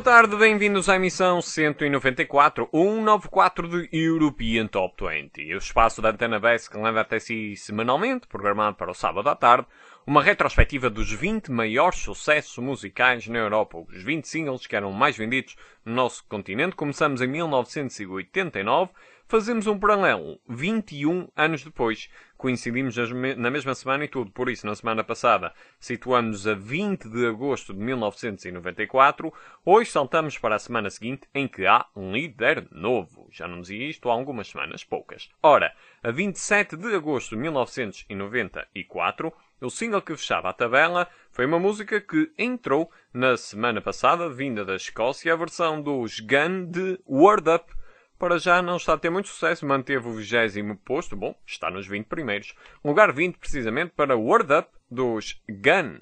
tarde, bem-vindos à emissão 194, 194 do European Top 20. O espaço da Antena Base que leva até si semanalmente, programado para o sábado à tarde, uma retrospectiva dos 20 maiores sucessos musicais na Europa, os 20 singles que eram mais vendidos no nosso continente. Começamos em 1989, fazemos um paralelo 21 anos depois. Coincidimos na mesma semana e tudo, por isso na semana passada situamos a 20 de agosto de 1994, hoje saltamos para a semana seguinte em que há um líder novo. Já não dizia isto há algumas semanas, poucas. Ora, a 27 de agosto de 1994, o single que fechava a tabela foi uma música que entrou na semana passada, vinda da Escócia, a versão dos Gun de Word Up. Para já não está a ter muito sucesso, manteve o 20º posto, bom, está nos 20 primeiros. Lugar 20 precisamente para Word Up dos Gun.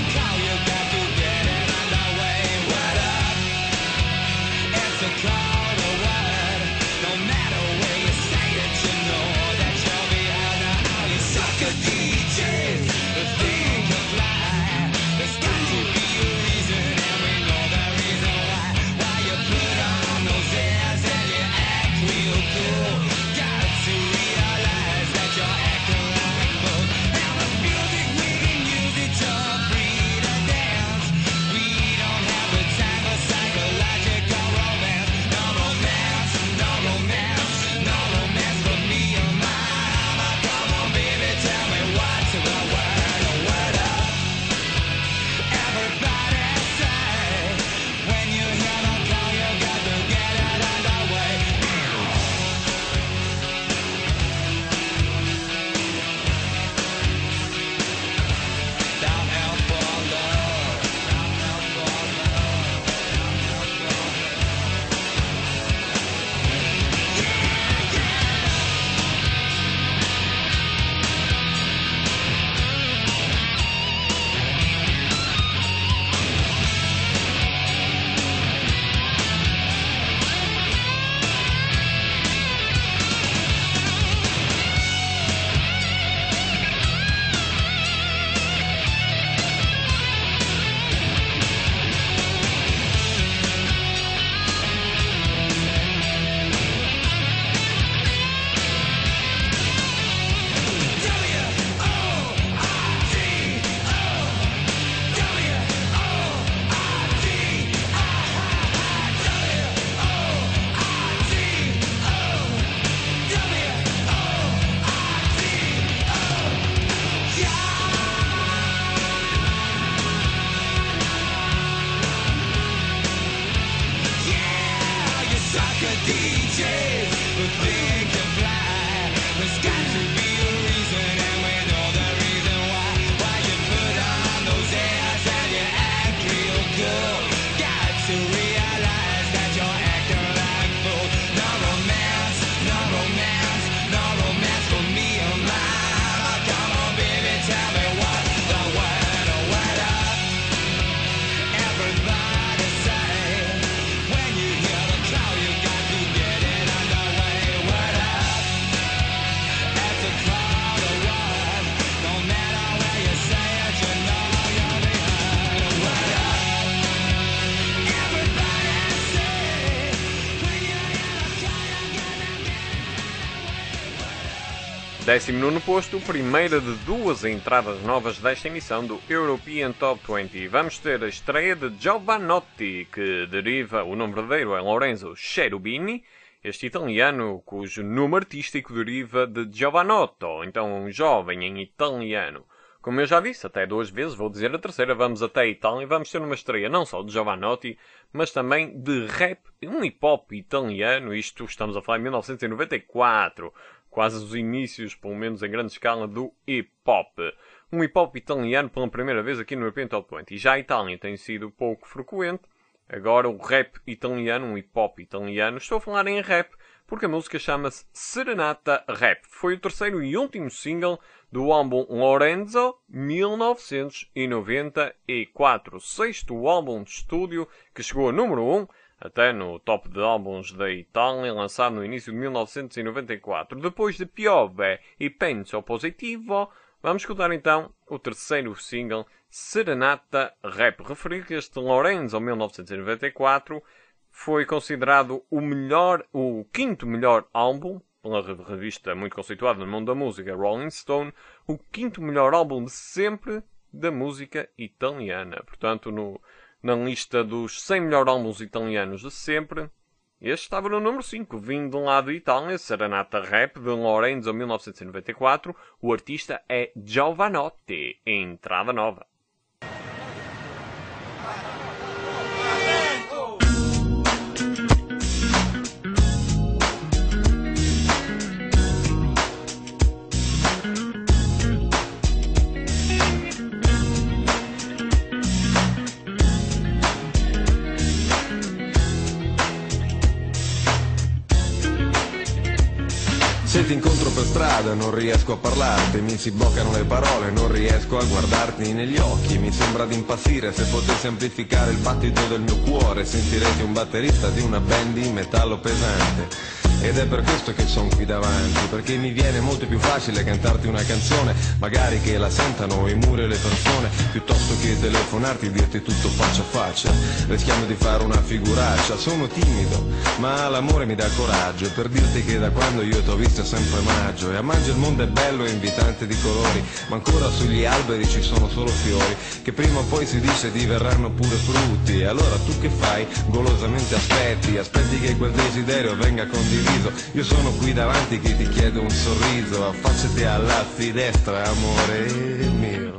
Call 19º posto, primeira de duas entradas novas desta emissão do European Top 20. Vamos ter a estreia de Jovanotti, que deriva, o nome verdadeiro é Lorenzo Cherubini, este italiano cujo nome artístico deriva de Giovanotto, então um jovem em italiano. Como eu já disse, até duas vezes, vou dizer a terceira, vamos até a Itália e vamos ter uma estreia não só de Jovanotti, mas também de rap, um hip-hop italiano, isto estamos a falar em 1994, quase os inícios, pelo menos em grande escala, do hip-hop. Um hip-hop italiano pela primeira vez aqui no European Top 20. E já a Itália tem sido pouco frequente, agora o rap italiano, um hip-hop italiano, estou a falar em rap, porque a música chama-se Serenata Rap. Foi o terceiro e último single do álbum Lorenzo 1994, o sexto álbum de estúdio que chegou a número 1, até no top de álbuns da Itália, lançado no início de 1994. Depois de Piove e Penso Positivo, vamos escutar então o terceiro single, Serenata Rap. Referir que este Lorenzo 1994 foi considerado o quinto melhor álbum, pela revista muito conceituada no mundo da música, Rolling Stone, o quinto melhor álbum de sempre da música italiana. Portanto, na lista dos 100 melhores álbuns italianos de sempre, este estava no número 5, vindo de lá de Itália, Serenata Rap, de Lorenzo 1994. O artista é Jovanotti, entrada nova. Se ti incontro per strada non riesco a parlarti, mi si bloccano le parole, non riesco a guardarti negli occhi. Mi sembra di impazzire, se potessi amplificare il battito del mio cuore sentirete un batterista di una band di metallo pesante. Ed è per questo che sono qui davanti, perché mi viene molto più facile cantarti una canzone, magari che la sentano i muri e le persone, piuttosto che telefonarti e dirti tutto faccia a faccia, rischiando di fare una figuraccia. Sono timido, ma l'amore mi dà coraggio, per dirti che da quando io t'ho visto è sempre maggio, e a maggio il mondo è bello e invitante di colori, ma ancora sugli alberi ci sono solo fiori, che prima o poi si dice diverranno pure frutti. E allora tu che fai? Golosamente aspetti che quel desiderio venga condiviso. Io sono qui davanti che ti chiedo un sorriso, affacciati alla finestra, amore mio.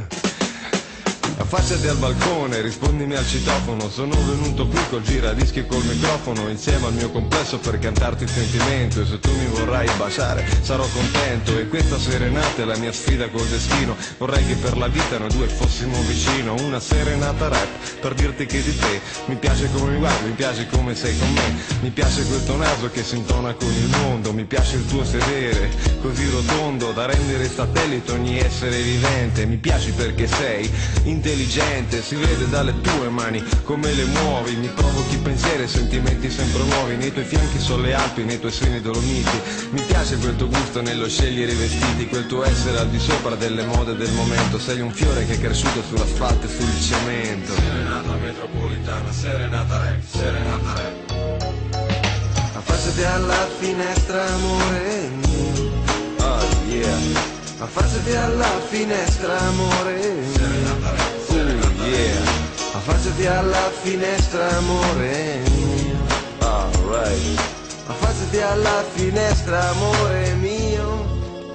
Affacciati al balcone, rispondimi al citofono, sono venuto qui col giradischi e col microfono, insieme al mio complesso per cantarti il sentimento, e se tu mi vorrai baciare sarò contento, e questa serenata è la mia sfida col destino, vorrei che per la vita noi due fossimo vicino, una serenata rap, per dirti che di te mi piace come mi guardi, mi piace come sei con me, mi piace quel tuo naso che si intona con il mondo, mi piace il tuo sedere così rotondo da rendere satellite ogni essere vivente, mi piaci perché sei intelligente, si vede dalle tue mani come le muovi, mi provochi pensieri e sentimenti sempre nuovi, nei tuoi fianchi sono le Alpi, nei tuoi seni Dolomiti, mi piace quel tuo gusto nello scegliere i vestiti, quel tuo essere al di sopra delle mode del momento, sei un fiore che è cresciuto sull'asfalto e sul cemento. Serenata metropolitana, serenata rap, serenata rap. Affacciati alla finestra amore mio, oh yeah. Affacciati alla finestra amore mio, yeah. Affacciati alla finestra amore mio, alright. Affacciati alla finestra amore mio.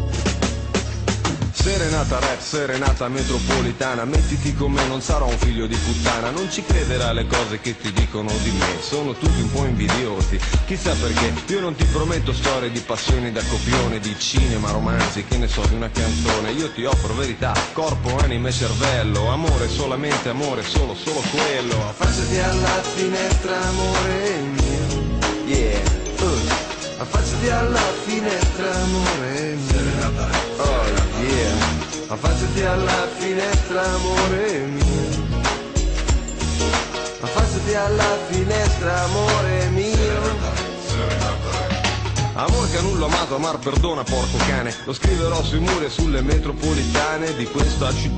Serenata rap, serenata metropolitana, mettiti con me, non sarò un figlio di puttana, non ci crederà alle cose che ti dicono di me, sono tutti un po' invidiosi, chissà perché, io non ti prometto storie di passioni da copione, di cinema, romanzi, che ne so, di una canzone, io ti offro verità, corpo, anima e cervello, amore, solamente amore, solo quello. Affacciati alla finestra amore mio, yeah, affacciati alla finestra amore mio, oh yeah, affacciati alla finestra amore mio, affacciati alla finestra amore mio. Amor che a nulla amato, amar perdona porco cane, lo scriverò sui muri e sulle metropolitane di questa città,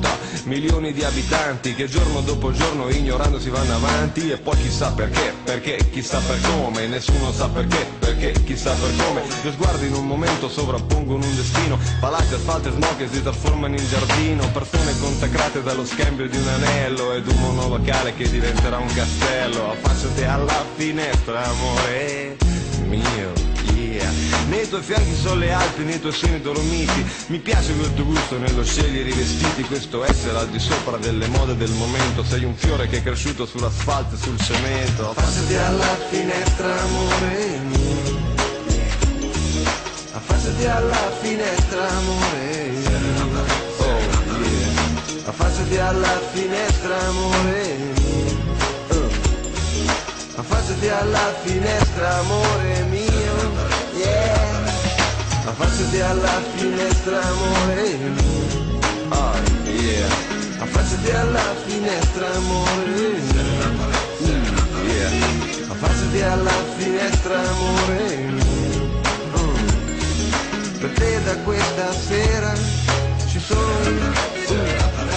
milioni di abitanti che giorno dopo giorno ignorando si vanno avanti. E poi chissà perché chissà per come, nessuno sa perché chissà per come. Due sguardi in un momento sovrappongono un destino, palazzi, asfalti e smog che si trasformano in giardino, persone consacrate dallo scambio di un anello ed un monolocale che diventerà un castello. Affacciati alla finestra, amore mio, yeah. Nei tuoi fianchi sono le Alpi, nei tuoi seni Dolomiti. Mi piace quel tuo gusto nello scegliere i vestiti, questo essere al di sopra delle mode del momento. Sei un fiore che è cresciuto sull'asfalto e sul cemento. Affacciati alla finestra, amore mio, affacciati alla finestra, amore mio. Oh yeah. Affacciati alla finestra, amore mio. Affacciati alla finestra, amore mio, yeah. Affacciati alla finestra, amore mio, oh yeah. Affacciati alla finestra, amore mio, yeah. Affacciati alla finestra, amore mio, per te da questa sera ci sono io.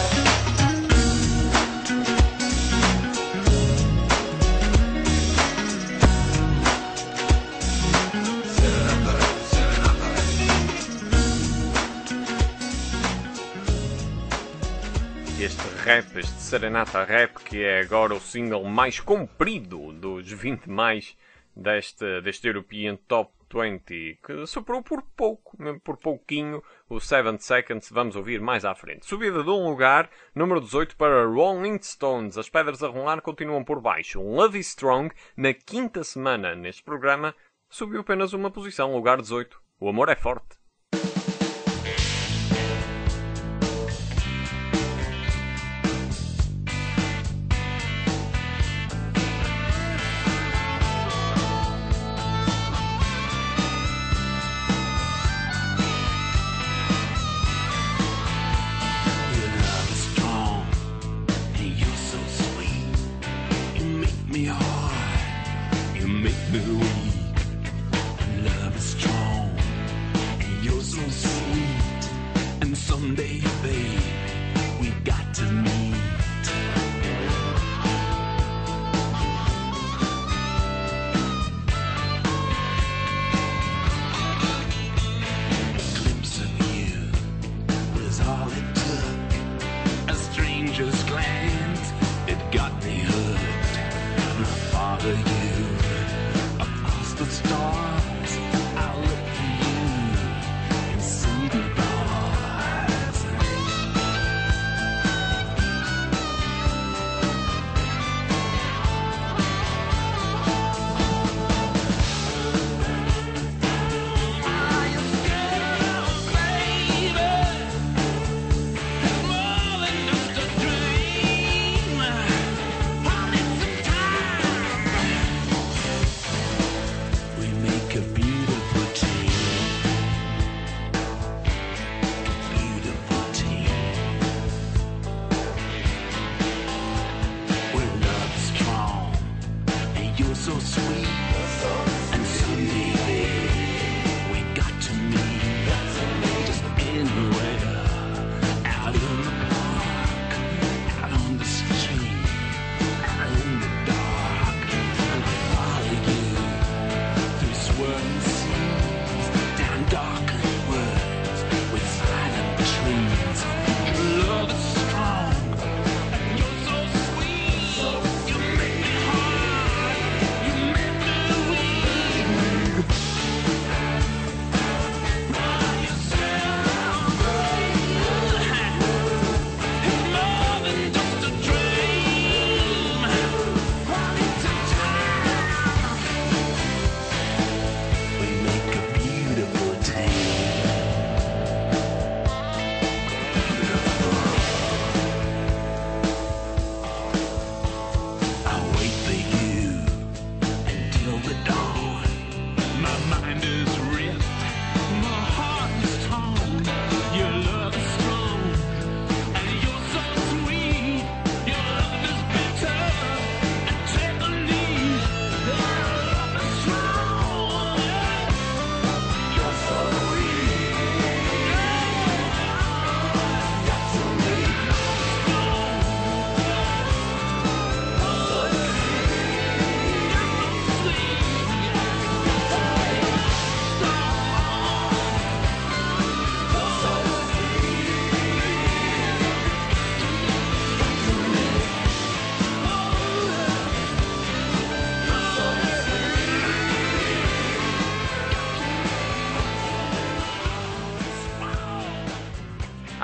Este Serenata Rap, que é agora o single mais comprido dos 20 mais deste European Top 20, que superou por pouco, mesmo por pouquinho, o 7 Seconds. Vamos ouvir mais à frente. Subida de um lugar, número 18 para Rolling Stones. As pedras a rolar continuam por baixo. Love is Strong, na quinta semana neste programa, subiu apenas uma posição, lugar 18. O amor é forte.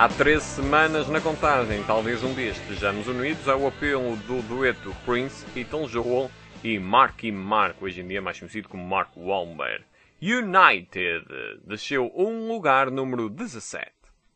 Há 13 semanas na contagem, talvez um dia estejamos unidos ao apelo do dueto Prince, Ethan Joel e Marky Mark, hoje em dia mais conhecido como Mark Wahlberg. United desceu um lugar, número 17.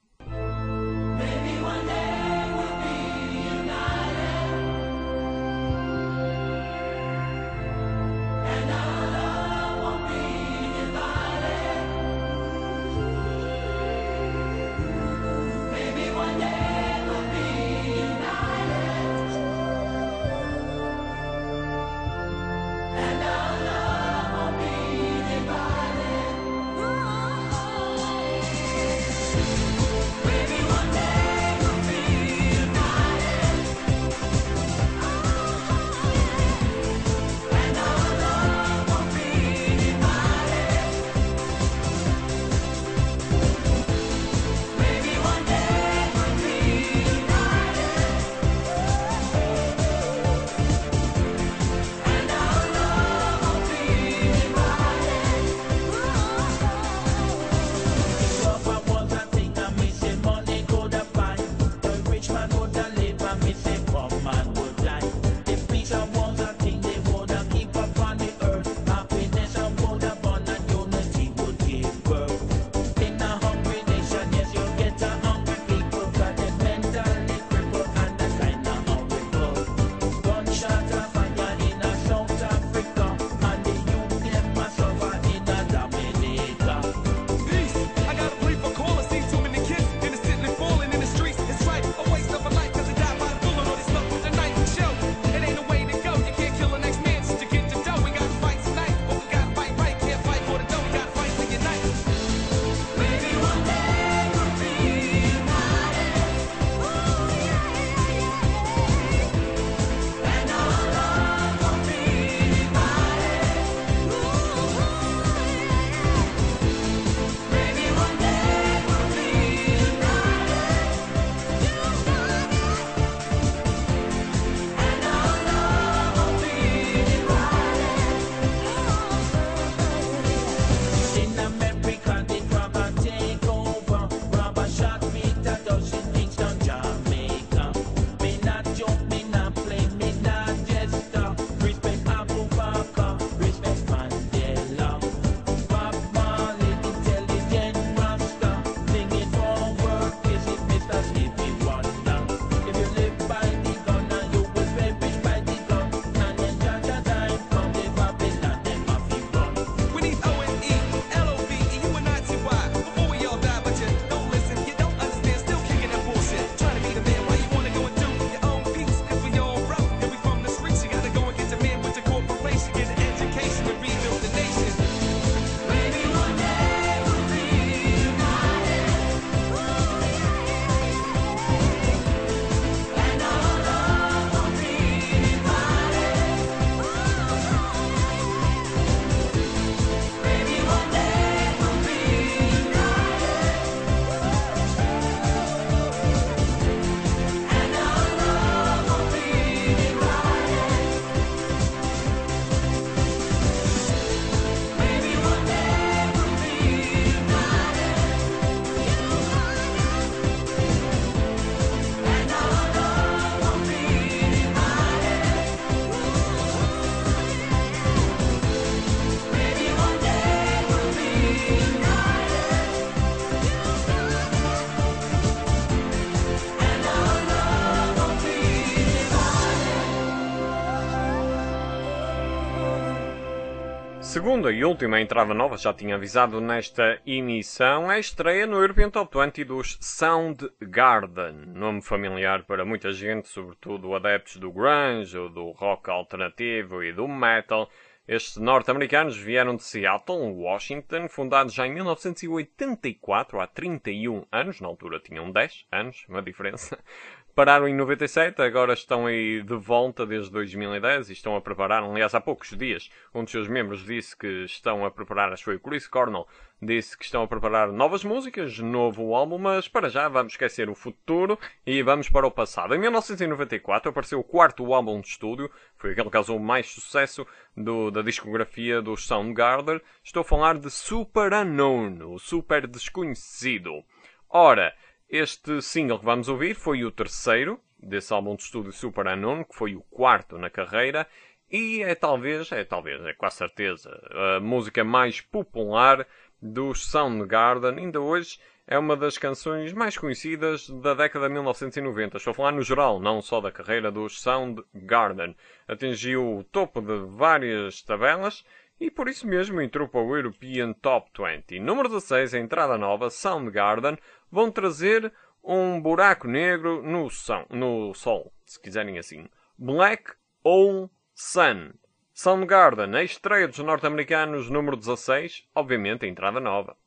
Segunda e última entrada nova, já tinha avisado nesta emissão, é a estreia no European Top 20 dos Soundgarden. Nome familiar para muita gente, sobretudo adeptos do grunge, ou do rock alternativo e do metal. Estes norte-americanos vieram de Seattle, Washington, fundados já em 1984, há 31 anos, na altura tinham 10 anos, uma diferença. Pararam em 97, agora estão aí de volta desde 2010 e estão a preparar, aliás há poucos dias, um dos seus membros disse que estão a preparar, acho que foi o Chris Cornell, disse que estão a preparar novas músicas, novo álbum, mas para já vamos esquecer o futuro e vamos para o passado. Em 1994 apareceu o quarto álbum de estúdio, foi aquele que causou mais sucesso da discografia dos Soundgarden. Estou a falar de Super Unknown, o super desconhecido. Ora, Este single que vamos ouvir foi o terceiro desse álbum de estúdio Super Unknown, que foi o quarto na carreira, e é quase certeza, a música mais popular dos Soundgarden. Ainda hoje é uma das canções mais conhecidas da década de 1990. Estou a falar no geral, não só da carreira dos Soundgarden. Atingiu o topo de várias tabelas e por isso mesmo entrou para o European Top 20. Número 16, a entrada nova, Soundgarden, vão trazer um buraco negro no sol, se quiserem assim. Black Hole Sun. Soundgarden, a estreia dos norte-americanos, número 16, obviamente a entrada nova.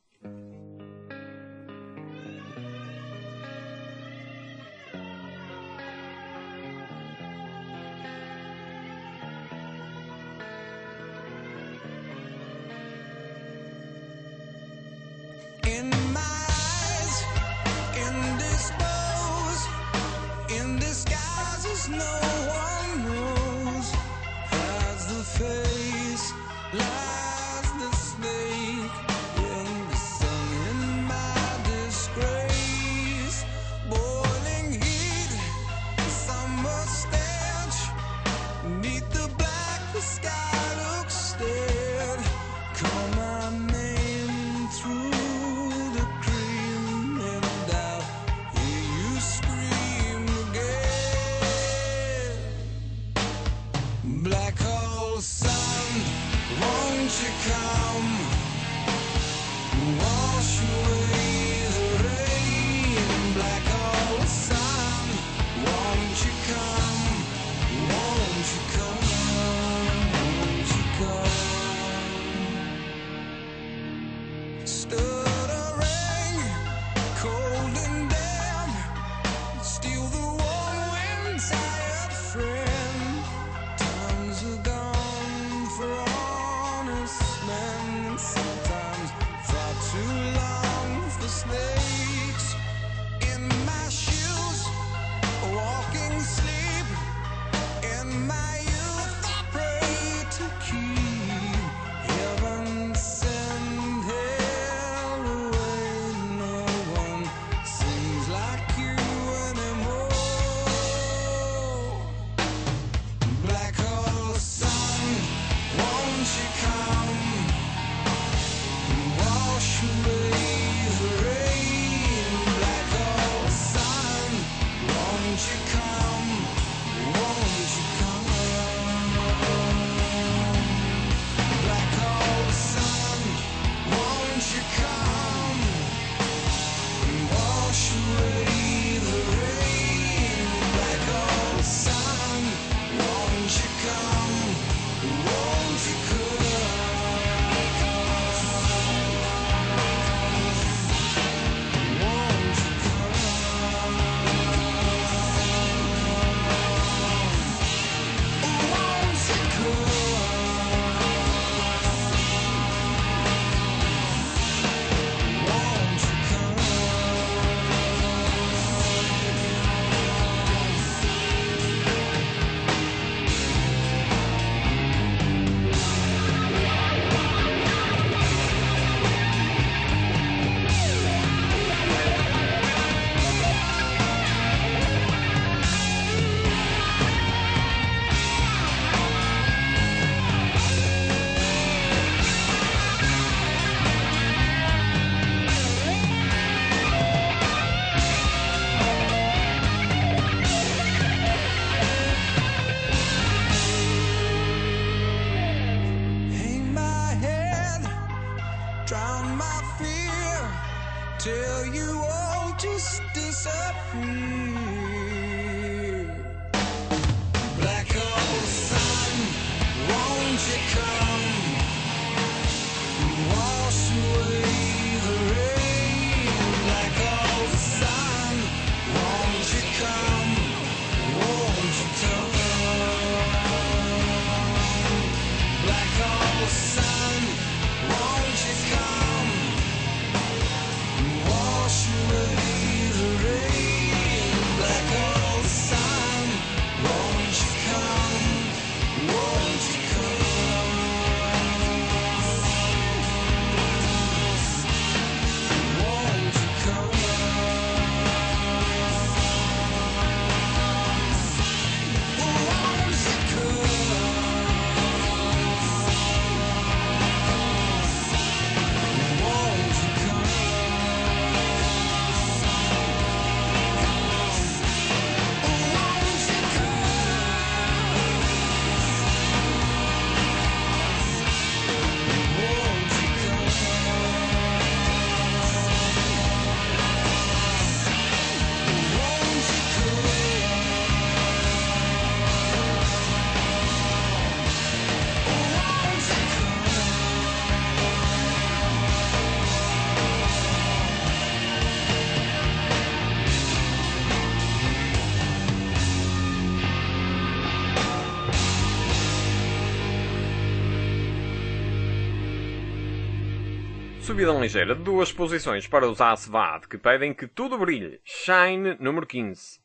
subida ligeira de 2 posições para os Asvad, que pedem que tudo brilhe. Shine, número 15.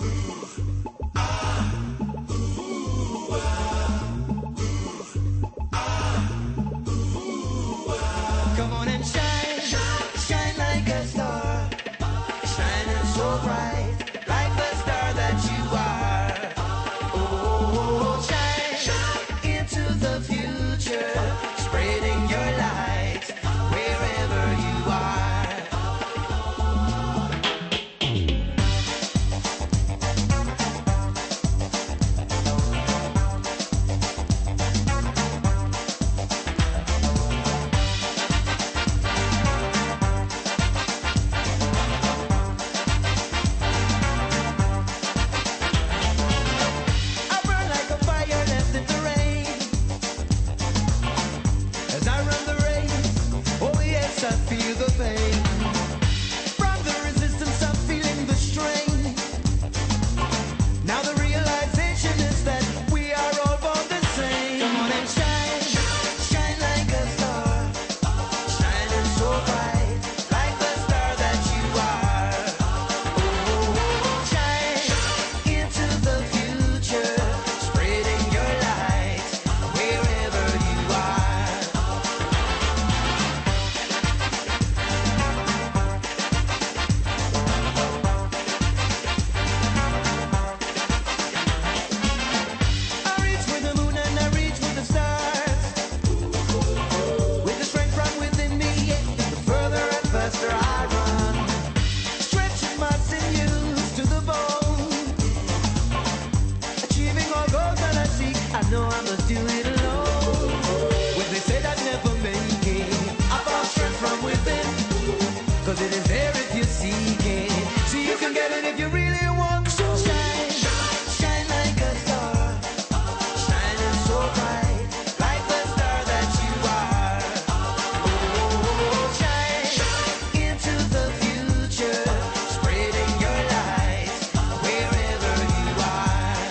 Come on and shine, shine like a star, shining so bright, like the star that you are. Oh, shine into the future, spreading your light wherever you are. I burn like a fire left in the rain. As I run the race, oh yes, I feel the pain. From the resistance, I'm feeling the strain. Now the realization is that we are all born the same. Come on and shine, shine like a star, shining so bright, like the star that you are. Oh, shine into the future, spreading your light wherever you are. I reach for the moon and I reach for the stars. With the strength from within me, the further and faster I run. Stretching my sinews to the bone. Achieving all goals that I seek, I know I must do it alone. When they said I'd never make it, I found strength from within. Cause it is there if you seek it. See, you can get it if you really want to. Shine, shine like a star, shining so bright, like the star that you are. Oh, shine into the future, spreading your light wherever you are.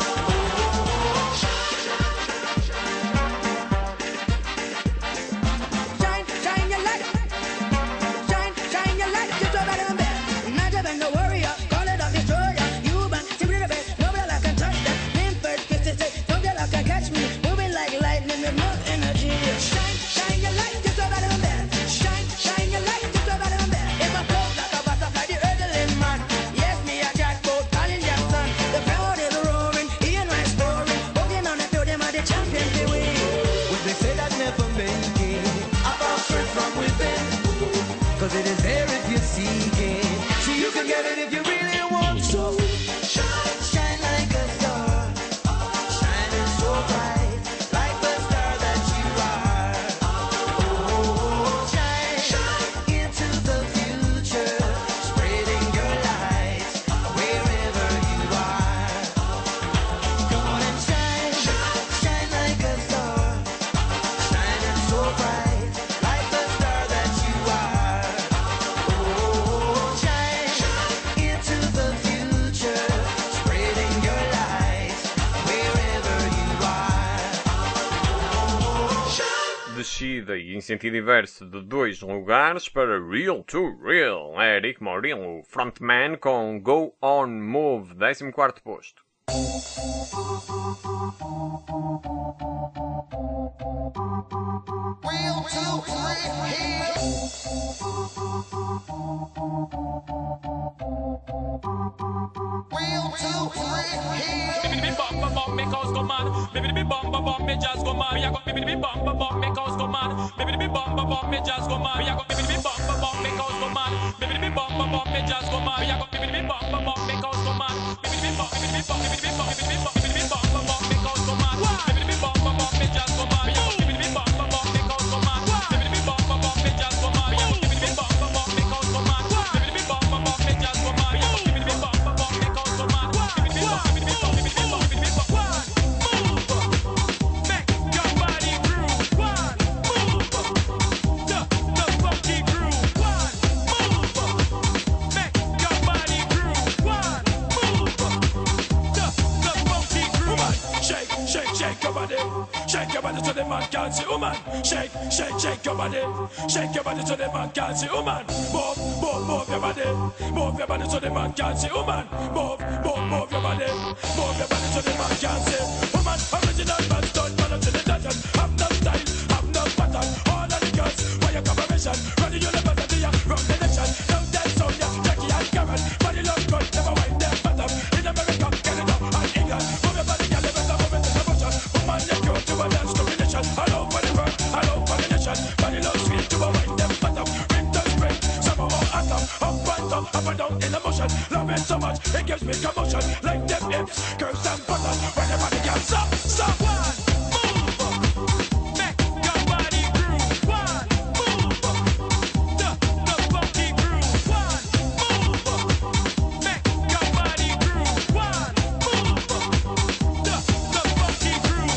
Shine, shine your light. Shine your light. Just over there, man. Not even the warrior. Call it a destroyer. You man, simply the best. Nobody like can touch that. Name first, kiss it, say. Nobody like can catch me. Moving like lightning with more energy. Shine your light. Just over there, man. Shine your light. Just over there, man. If I float like a butterfly, the earthly man. Yes, me a jackpot, Colin Jackson. The crowd is roaring. Ian Rice scoring. Walking on the field, them are the champions they win. When they said I'd never make it, I found strength from within. Cause it is there if you seek it. See, you can get it if you really want to. Shine, shine like a star, shining so bright, like the star that you are. Oh, shine into the future, spreading your light wherever you are. Come on and shine, shine like a star, shining so bright, like the star that you are. Oh, shine into the future, spreading your light wherever you are. Descida e em sentido inverso de 2 lugares para Real to Real. Eric Morillo, frontman com Go On Move, 14º posto. Real to real. Real to real. Baby bum bum bum make us go mad. Baby bum bum bum make just go mad. We a go baby bum bum bum make us go mad. Baby bum bum bum make just go mad. We a go baby bum bum bum make us go mad. Baby bum bum bum make just go mad. We a go baby bum bum bum make us go mad. Baby bum bum make us go mad. Baby bum bum bum make just go mad. We a go baby bum bum bum make us go mad. Baby bum bum bum make us go mad. Baby bum bum bum make just go mad. We a go baby bum bum bum make us go mad. Baby bum bum bum make just go mad. We a go baby bum bum bum make us go mad. Make your body groove. Move. The funky groove. Move. Make your body your body. Shake your body so the man can see, woman. Shake, shake, shake your body. Shake your body so the man can see, woman. Move, move, move your body. Move your body so the man can see, woman. Move, move, move your body. Move your body so the man can see. Woman, original man, don't follow to the dungeon. Have no style, have no pattern. All of the girls, for your confirmation. Run the university, run the nation. Don't tell Sonia, Jackie and Karen. Body love good, never wind their bottom. In America, Canada, and England. Move your body, girl, you better move it in the motion. Woman, you're cute to a dance combination. All over the world, all over the nation. Body love sweet to a wind them bottom. Ring to spring, summer or autumn. Up and down in the motion. Love it so much, it gives me commotion. Like them hips, curves and buttons. When the body gets up, stop. One, move. Make your body groove. One, move. The funky groove. One, move. Make your body groove. One, move. The funky groove.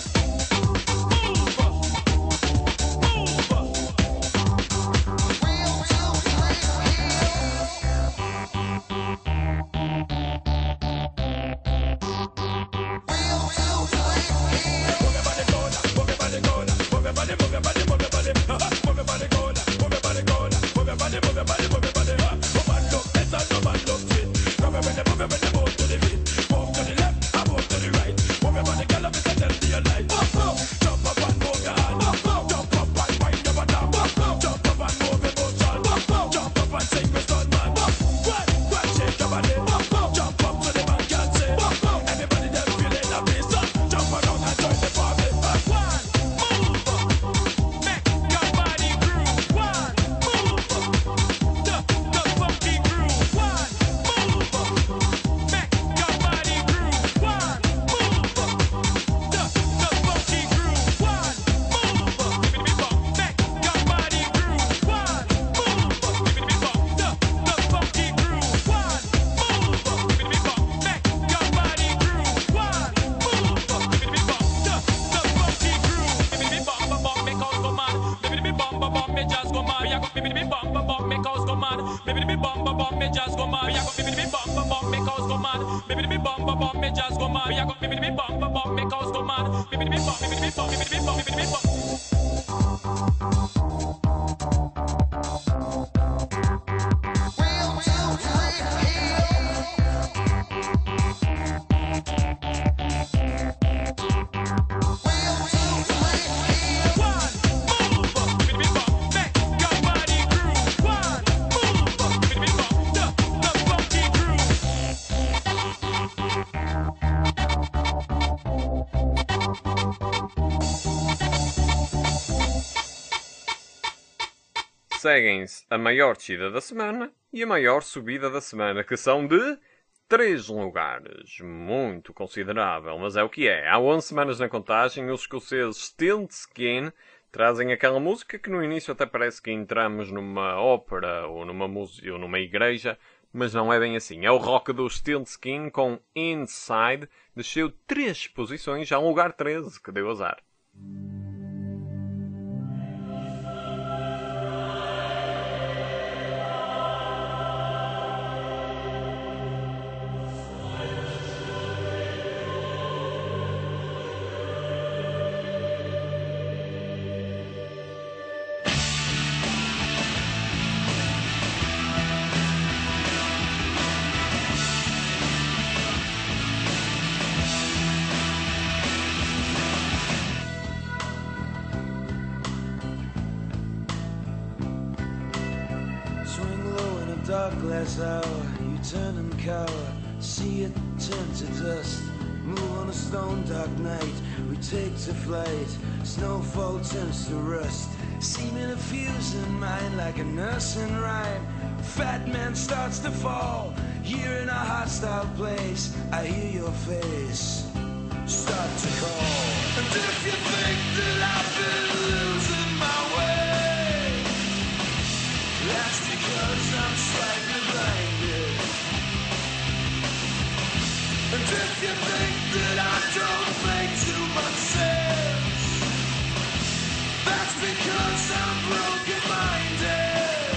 Seguem-se a maior descida da semana e a maior subida da semana, que são de 3 lugares. Muito considerável, mas é o que é. Há 11 semanas na contagem, os escoceses Still Skin trazem aquela música que no início até parece que entramos numa ópera ou numa música ou numa igreja, mas não é bem assim. É o rock do Still Skin com Inside, desceu 3 posições, já um lugar 13, que deu azar. Dark glass hour, you turn and cower, see it turn to dust. Move on a stone dark night, we take to flight, snowfall turns to rust. Seeming a fuse in mind like a nursing rhyme. Fat man starts to fall, here in a hostile place, I hear your face start to call. And if you think that I've been losing my way, that's because I'm slightly blinded. And if you think that I don't make too much sense, that's because I'm broken-minded.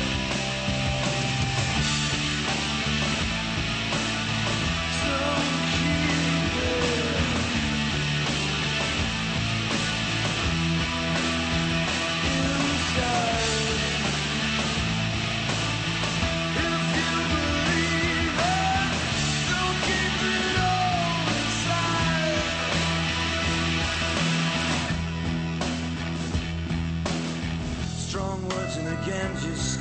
Don't keep it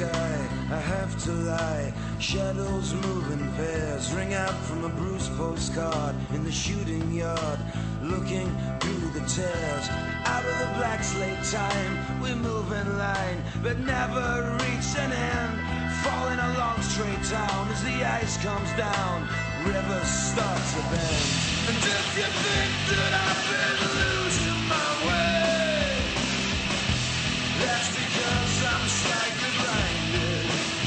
sky, I have to lie. Shadows move in pairs, ring out from a bruised postcard in the shooting yard. Looking through the tears, out of the black slate time, we move in line, but never reach an end. Falling along straight down as the ice comes down, rivers start to bend. And if you think that I've been losing my way, that's because I'm slightly blinded.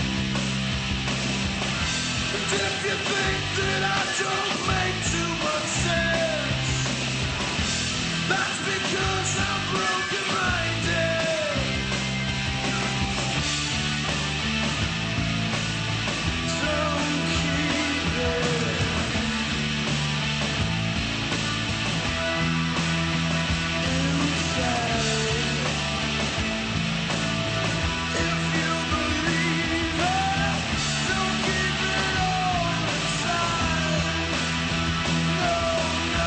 And if you think that I don't make too much sense, that's because I'm broken-minded. Don't keep it inside. If you believe it, don't keep it all inside. No, no.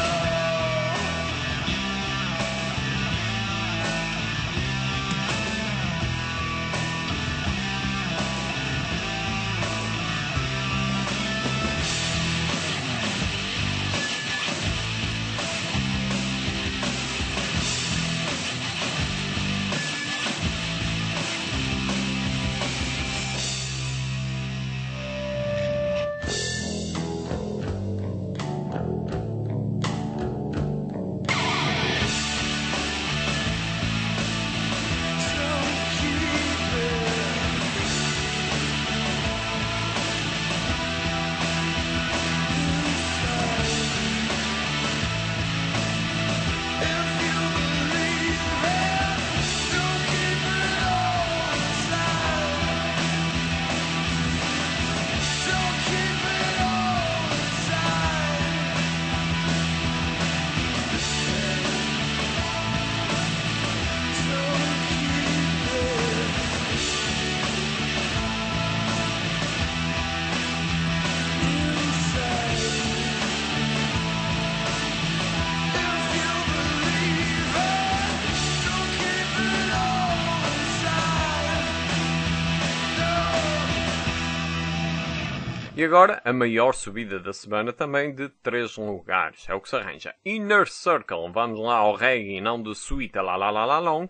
E agora, a maior subida da semana também de 3 lugares. É o que se arranja. Inner Circle. Vamos lá ao reggae, não de Sweet La La La La Long,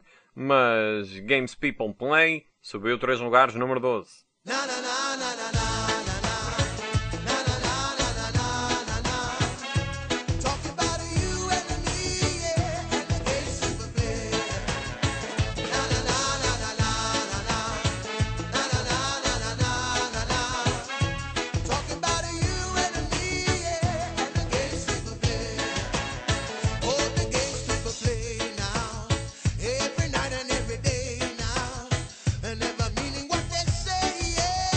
mas Games People Play subiu 3 lugares, número 12. Every night and every day now, and never meaning what they say, yeah.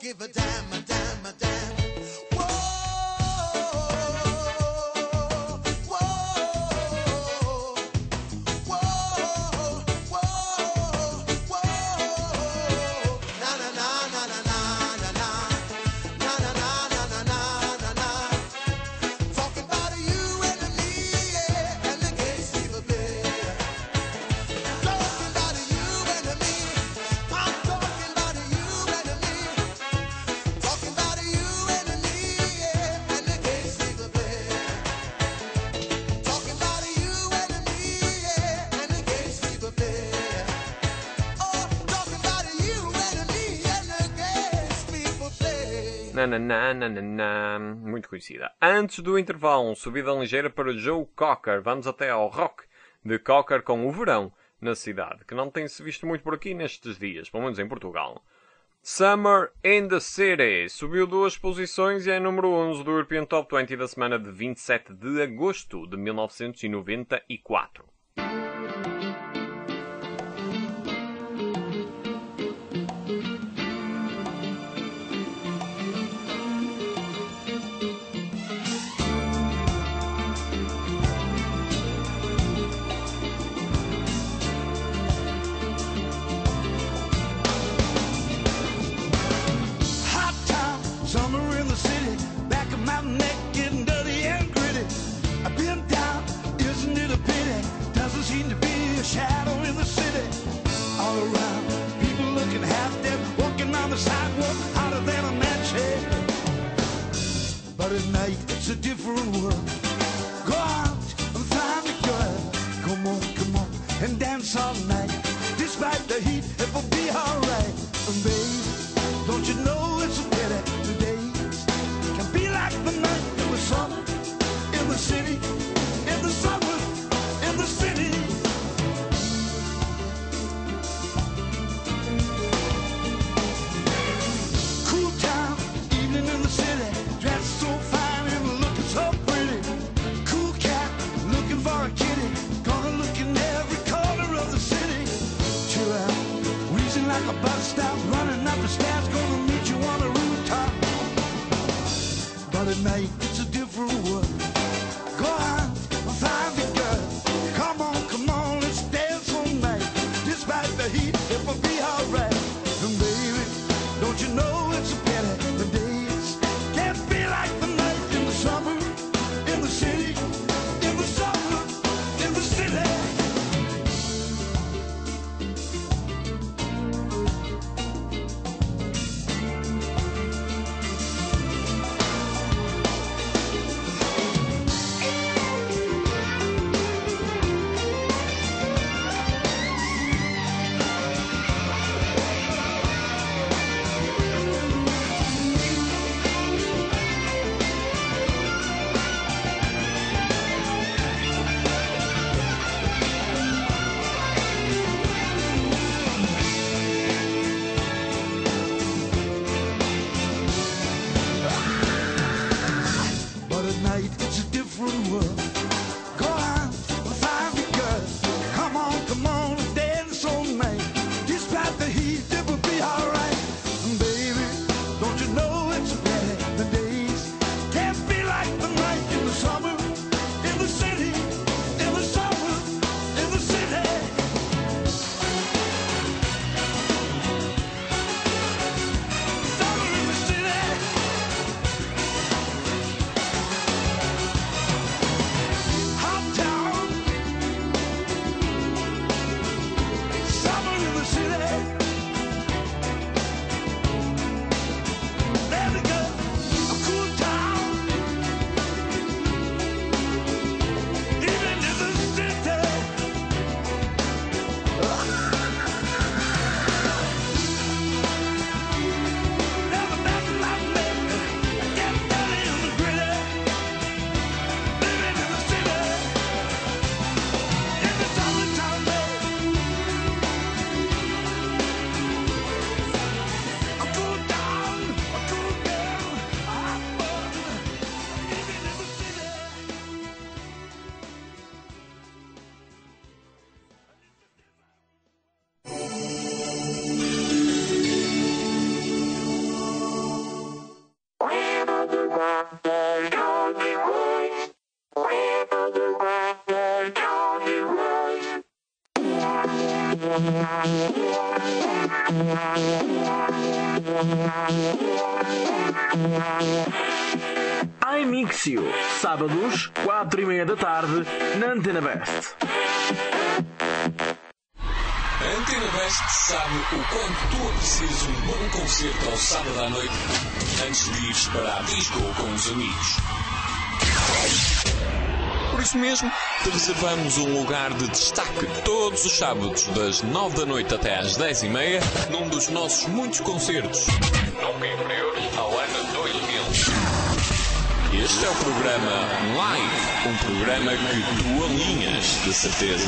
give a damn, a damn, a damn. Whoa, whoa, whoa, whoa, whoa. Na na na na na na na na na na na na na na na. Talking about you and me, yeah, and the gates leave a bit. Talking about you and me. I'm talking about you and me. Talking about you and me, yeah, and the gates leave a bit. Talking about you and me, yeah, and the gates leave a bit. Oh, talking about you and me, and the gates leave a bit. Nananana, muito conhecida. Antes do intervalo, subida ligeira para Joe Cocker. Vamos até ao rock de Cocker com o verão na cidade, que não tem-se visto muito por aqui nestes dias, pelo menos em Portugal. Summer in the City subiu 2 posições e é número 11 do European Top 20 da semana de 27 de agosto de 1994. Hot town, summer in the city, back of my neck getting dirty and gritty. I've been down, isn't it a pity? Doesn't seem to be a shadow in the city. All around, people looking half dead, walking on the sidewalk, hotter than a match head. But at night, it's a different world. Go out and find a girl. Come on, and dance all night. Despite the heat, it will be alright. And baby, don't you know it's a pity the days can be like the night in the summer, in the city, in the summer, in the city. Cool town, evening in the city, dressed so fine and looking so pretty. Cool cat, looking for a kitty, gonna look in every corner of the city. Chill out, wheezing like a bus stop, running up the stairs, gonna meet you on the rooftop. But at night, it's a different world. Go out and find a girl. Come on, let's dance all night. Despite the heat, it will be alright. And baby, don't you know it's a pity the days can't be like the night in the summer, in the city, in the summer, in the city. But at night it's a different world. Go out and find a girl. Come on, dance all night. Despite the heat, it will be alright. And baby, don't you know it's a pity the days can't be like the night in the summer, in the city, in the summer, in the city. Summer in the city. iMixio, sábados, 4:30 da tarde, na Antena Best. A Antena Best sabe o quanto tu aprecias um bom concerto ao sábado à noite antes de ires para a disco com os amigos. Por isso mesmo, te reservamos um lugar de destaque todos os sábados, das 9 da noite até às 10:30, num dos nossos muitos concertos, nunca inferiores ao ano 2000. Este é o programa Live, um programa que tu alinhas, de certeza.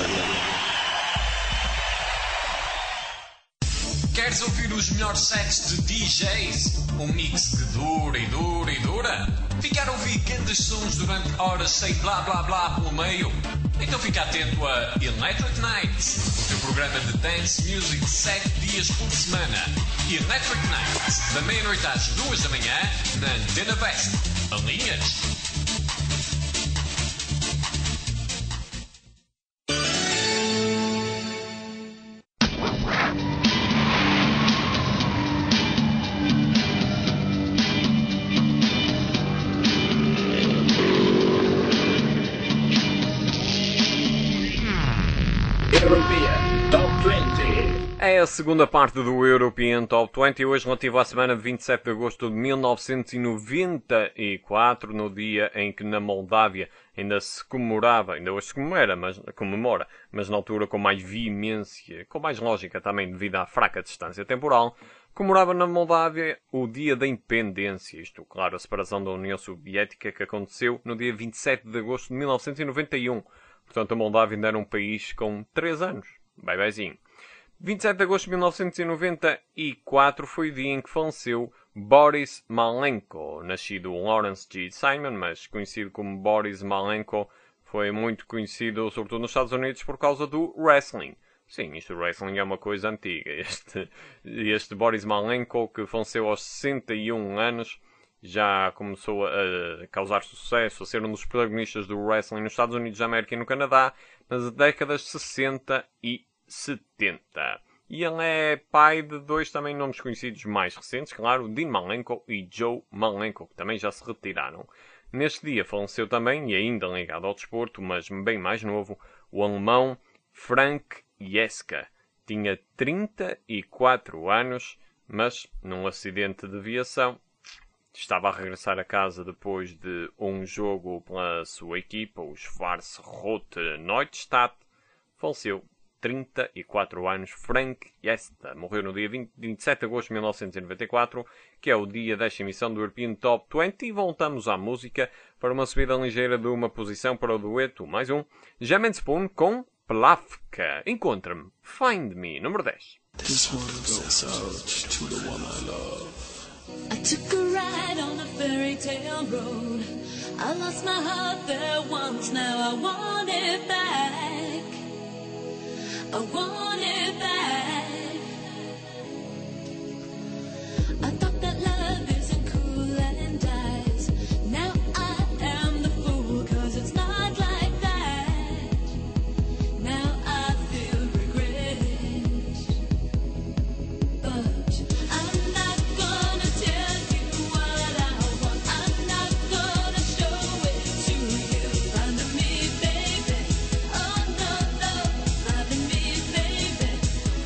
Queres ouvir os melhores sets de DJs? Um mix que dura e dura e dura? Ficar a ouvir grandes sons durante horas sem blá blá blá pelo meio? Então fica atento a Electric Nights, o teu programa de dance music 7 dias por semana. Electric Nights, da meia-noite às 2 da manhã, na Antena Best. Alinhas? É a segunda parte do European Top 20, hoje relativo à semana de 27 de agosto de 1994, no dia em que na Moldávia ainda se comemorava, ainda hoje se comemora, mas na altura com mais veemência, com mais lógica também devido à fraca distância temporal, comemorava na Moldávia o Dia da Independência, isto, claro, a separação da União Soviética que aconteceu no dia 27 de agosto de 1991. Portanto, a Moldávia ainda era um país com 3 anos. Bye-byezinho. 27 de agosto de 1994 foi o dia em que faleceu Boris Malenko, nascido Lawrence G. Simon, mas conhecido como Boris Malenko, foi muito conhecido sobretudo nos Estados Unidos por causa do wrestling. Sim, isto do wrestling é uma coisa antiga. Este Boris Malenko, que faleceu aos 61 anos, já começou a causar sucesso, a ser um dos protagonistas do wrestling nos Estados Unidos da América e no Canadá, nas décadas 60 e 70. E ele é pai de 2 também nomes conhecidos mais recentes, claro, Dean Malenko e Joe Malenko, que também já se retiraram. Neste dia faleceu também, e ainda ligado ao desporto, mas bem mais novo, o alemão Frank Jeska. Tinha 34 anos, mas num acidente de aviação estava a regressar a casa depois de um jogo pela sua equipa, o Schwarzrote Neustadt. Faleceu 34 anos, Frank Jeska. Morreu no dia 27 de agosto de 1994, que é o dia desta emissão do European Top 20. E voltamos à música para uma subida ligeira de uma posição para o dueto. Mais um, Jam and Spoon com Plavka. Encontra-me, Find Me, número 10. This one goes out to the one I love. I took a ride on a fairy tale road. I lost my heart there once, now I want it back. I want it back. I thought that love isn't cool and dies. Now I am the fool, 'cause it's not like that. Now I feel regret. But I'm not gonna tell you what I want. I'm not gonna show it to you. Find me, baby. Oh no, no. Find me, baby.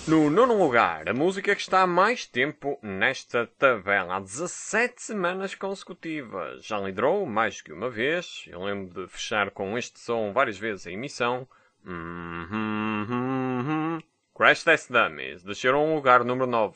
No nono lugar, a música que está há mais tempo nesta tabela, há 17 semanas consecutivas. Já liderou mais que uma vez. Eu lembro de fechar com este som várias vezes a emissão. Crash Test Dummies desceram um lugar, número 9.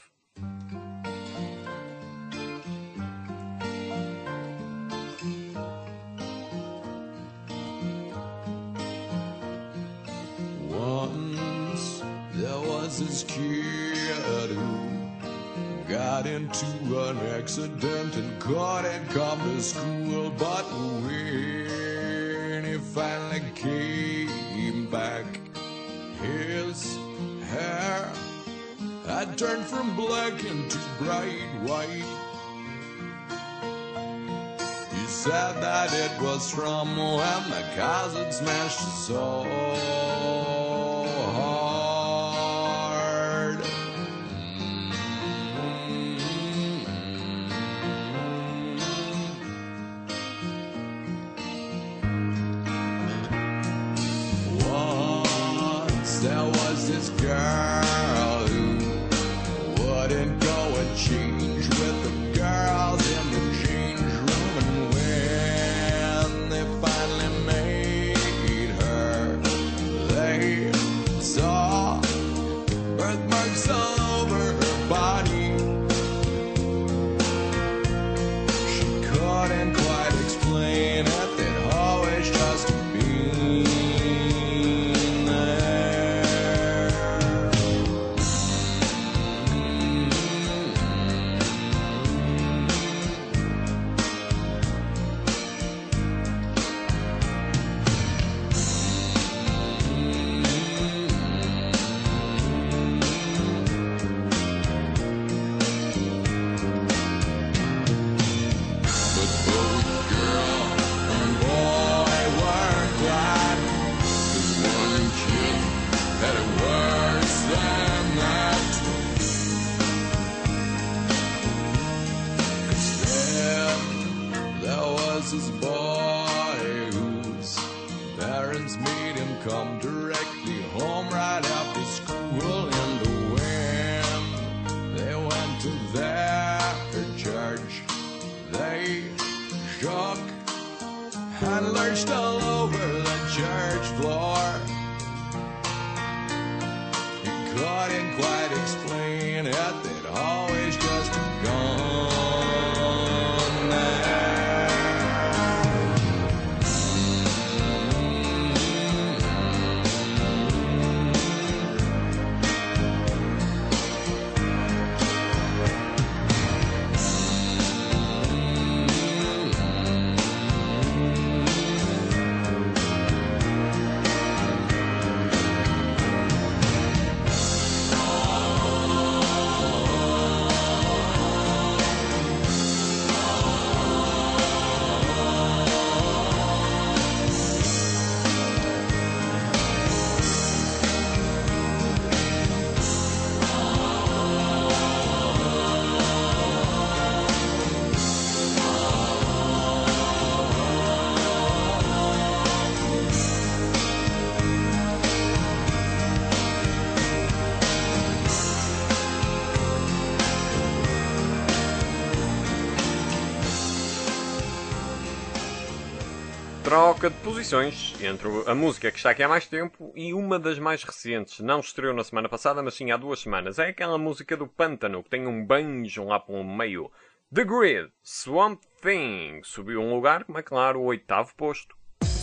Once there was this kid who got into an accident and couldn't come to school. But when he finally came back, his hair had turned from black into bright white. He said that it was from when the cars had smashed his soul hard. Once there was this girl who wouldn't go and change with the girls in the change room, and when they finally made her, they saw birthmarks all over her body. She couldn't quite explain it, they'd always just been there. But both girl and boy weren't glad, 'cause one kid had it worse than that. 'Cause then there was this boy whose parents made him come directly home right after school, and when they went to their church, they shook and lurched all over the church floor. He couldn't quite explain it, they'd always just gone there. Troca de posições entre a música que está aqui há mais tempo e uma das mais recentes. Não estreou na semana passada, mas sim há 2 semanas. É aquela música do Pântano, que tem um banjo lá pelo meio. The Grid, Swamp Thing, subiu um lugar, como é claro, o 8º posto.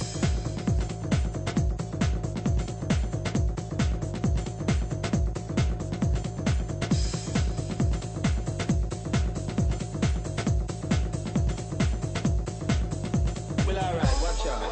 Well, alright, watch out.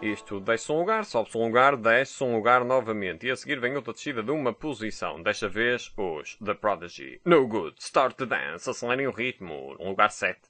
Isto desce um lugar, sobe-se um lugar, desce um lugar novamente. E a seguir vem outra descida de uma posição. Desta vez os The Prodigy. No Good, Start the Dance. Acelerem o ritmo. Um lugar 7.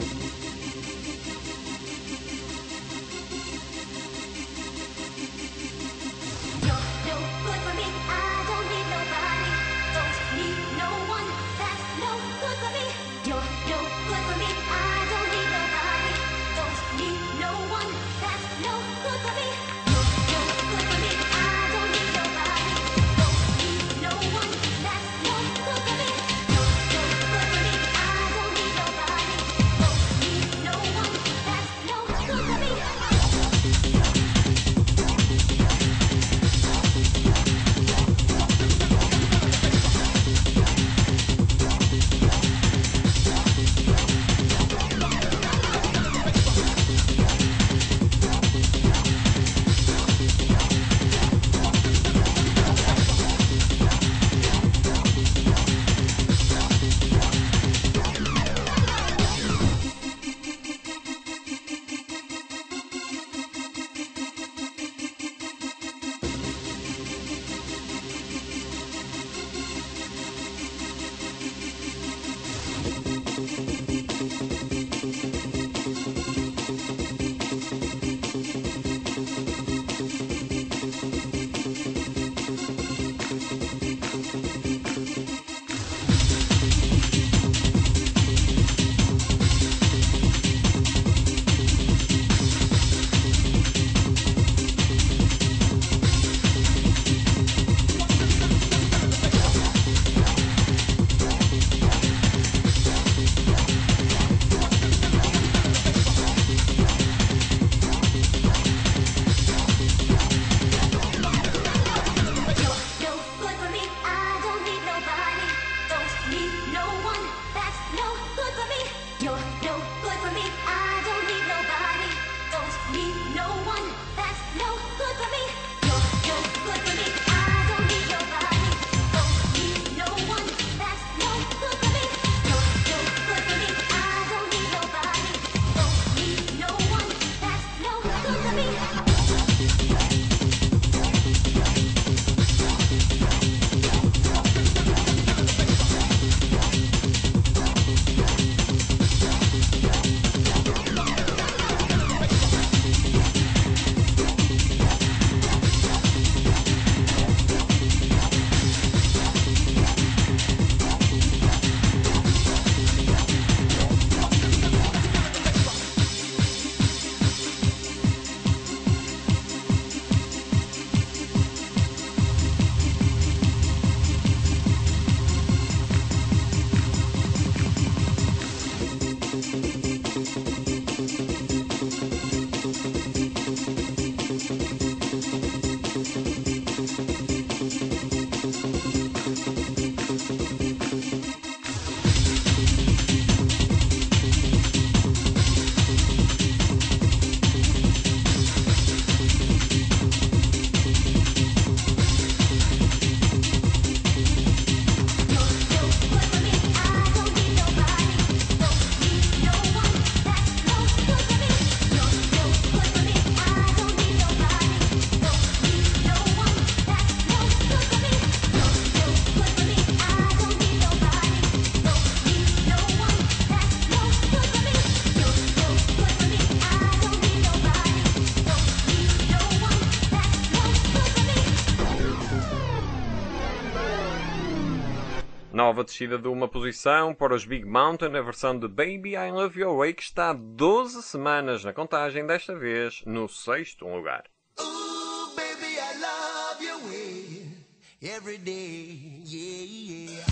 Nova descida de uma posição para os Big Mountain, a versão de Baby I Love Your Way, que está 12 semanas na contagem, desta vez no 6º lugar. Ooh, baby, I love your way every day, yeah, yeah.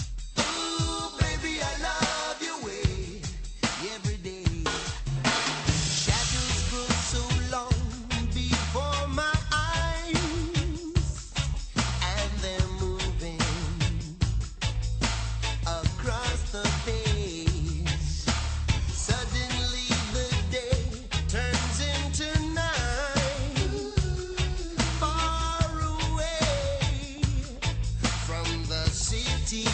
Ooh, baby, I love your way every day. Shadows grow so long before my eyes, and they're moving across the face. Suddenly the day turns into night, far away from the city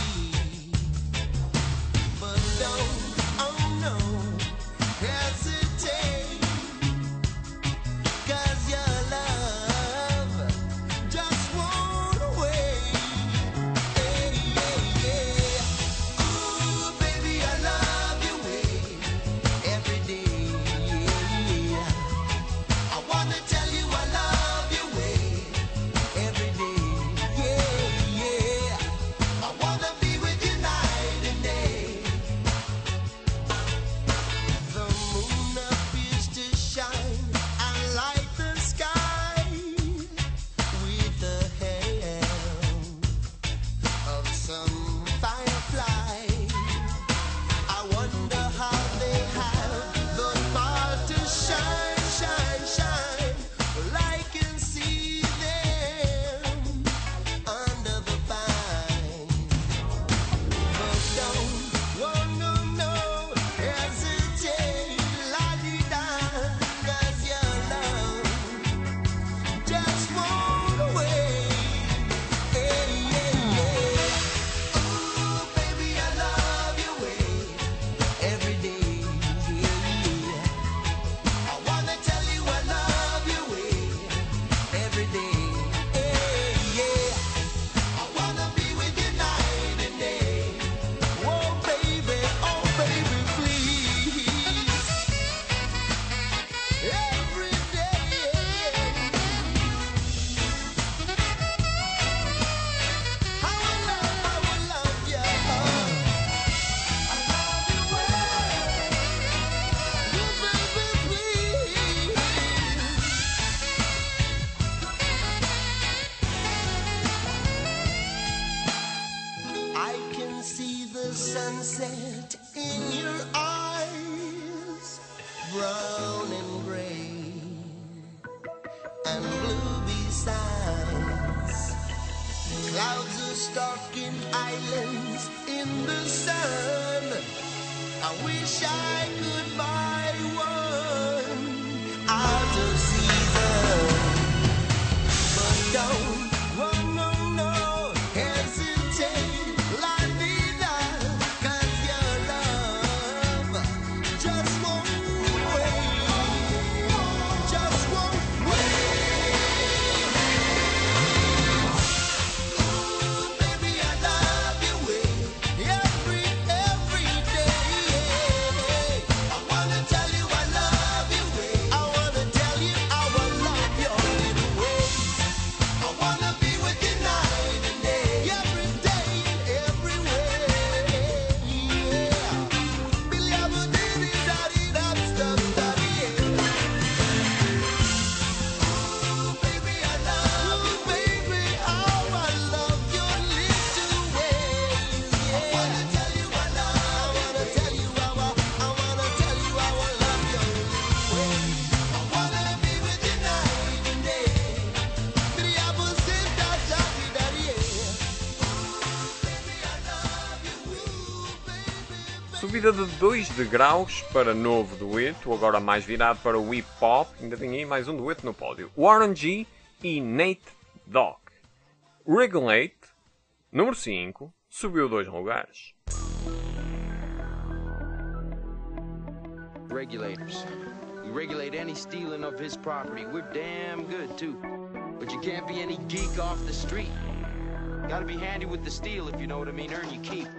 sunset in your eyes, brown and gray and blue besides. Clouds are stalking islands in the sun. I wish I could buy one out of season, but don't run, no, hesitate, la vida, 'cause your love just won't wait, just won't wait. Ooh, baby, I love you every day. I wanna tell you I love you. I wanna tell you I will love your little ways. I wanna be with you night and day, every day and every way. Yeah. Billy, I will do the daddy, that stuff, daddy. Ooh, baby, I love you, baby. Oh, I love your little ways. Yeah. I wanna tell you I love. I wanna tell you I will. I wanna tell you I will love your little ways. I wanna be with you night and day. Billy, I will sing that daddy, daddy. Baby, I love you, baby. Subida de 2 degraus para novo dueto, agora mais virado para o hip hop. Ainda tem aí mais um dueto no pódio. Warren G e Nate Dogg. Regulate, número 5, subiu 2 lugares. Regulators. We regulate any stealing of his property. We're damn good, too. But you can't be any geek off the street. Gotta be handy with the steel, if you know what I mean. Earn your keep.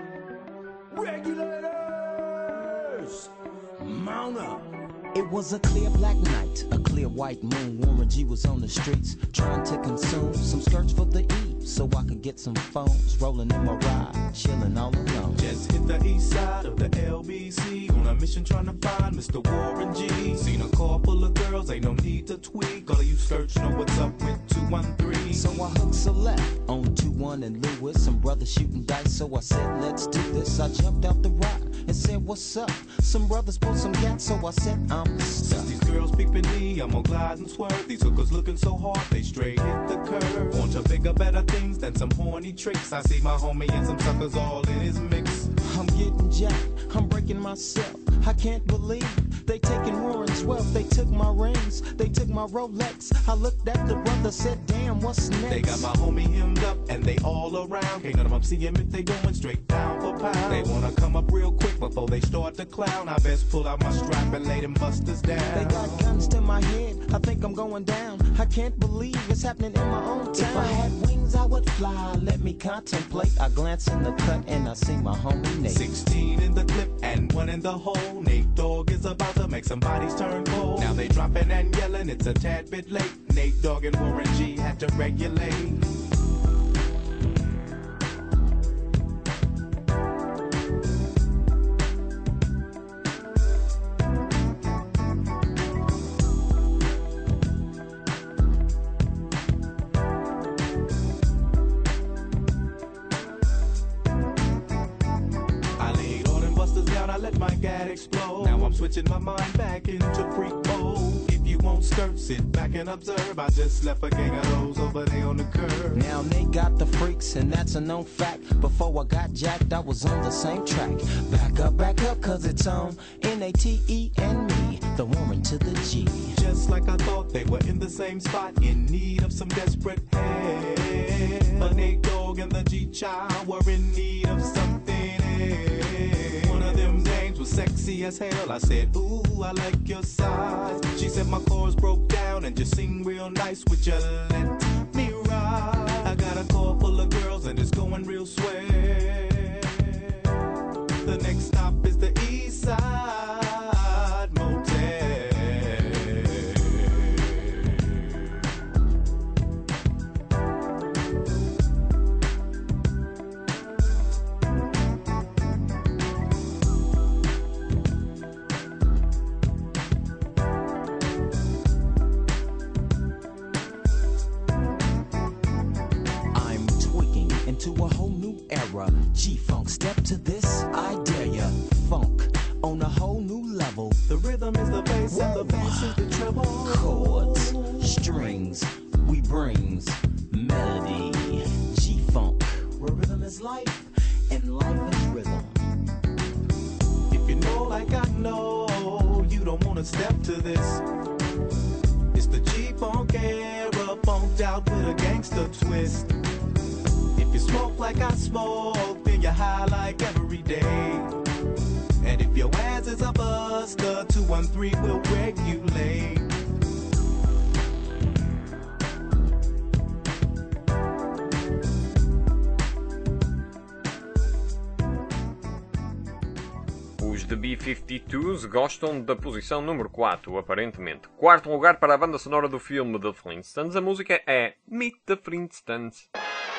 Regulators! Mount up! It was a clear black night, a clear white moon. Warren G was on the streets trying to consume some skirts for the E, so I could get some phones. Rolling in my ride, chilling all alone. Just hit the east side of the LBC on a mission trying to find Mr. Warren G. Seen a car full of girls, ain't no need to tweak. All of you search know what's up with 213. So I hooked select on 21 and Lewis. Some brothers shooting dice, so I said, let's do this. I jumped out the ride and said, what's up? Some brothers pulled some gas, so I said, I'm stuck. These girls peeping me, I'm gonna glide and swerve. These hookers looking so hard, they straight hit the curve. Want to bigger, better things than some horny tricks. I see my homie and some suckers all in his mix. I'm getting jacked, I'm breaking myself. I can't believe they taking Warren's wealth. They took my rings, they took my Rolex. I looked at the brother, said, damn, what's next? They got my homie hemmed up and they all around. Can't none of them see him if they going straight pound for pound. They wanna come up real quick before they start to clown. I best pull out my strap and lay them busters down. They got guns to my head, I think I'm going down. I can't believe it's happening in my own town. If I had wings, I would fly, let me contemplate. I glance in the cut and I see my homie Nate. 16 in the clip and 1 in the hole. Nate Dogg is about to make some bodies turn cold. Now they dropping and yelling, it's a tad bit late. Nate Dogg and Warren G had to regulate. Explode. Now I'm switching my mind back into freak mode. If you won't skirt, sit back and observe. I just left a gang of those over there on the curb. Now they got the freaks and that's a known fact. Before I got jacked, I was on the same track. Back up, cause it's on N-A-T-E and me, the Warren to the G. Just like I thought, they were in the same spot, in need of some desperate help. But Nate Dogg and the G-Child were in need of something else. One of them dames was sexy as hell. I said, ooh, I like your size. She said my chords broke down and just sing real nice. Would you let me ride? I got a car full of girls and it's going real swell. The next stop is the East Side Motel. to a whole new era. G-Funk, step to this, I dare ya. Funk on a whole new level. The rhythm is the bass and the bass is the treble. Chords, strings, we brings melody. G-Funk, where rhythm is life and life is rhythm. If you know like I know, you don't wanna step to this. It's the G-Funk era, funked out with a gangster twist. If you smoke like I smoke, then you're high like every day. And if your ass is a buster, 213 will regulate. Os The B-52s gostam da posição número 4, aparentemente. Quarto lugar para a banda sonora do filme The Flintstones. A música é Meet the Flintstones.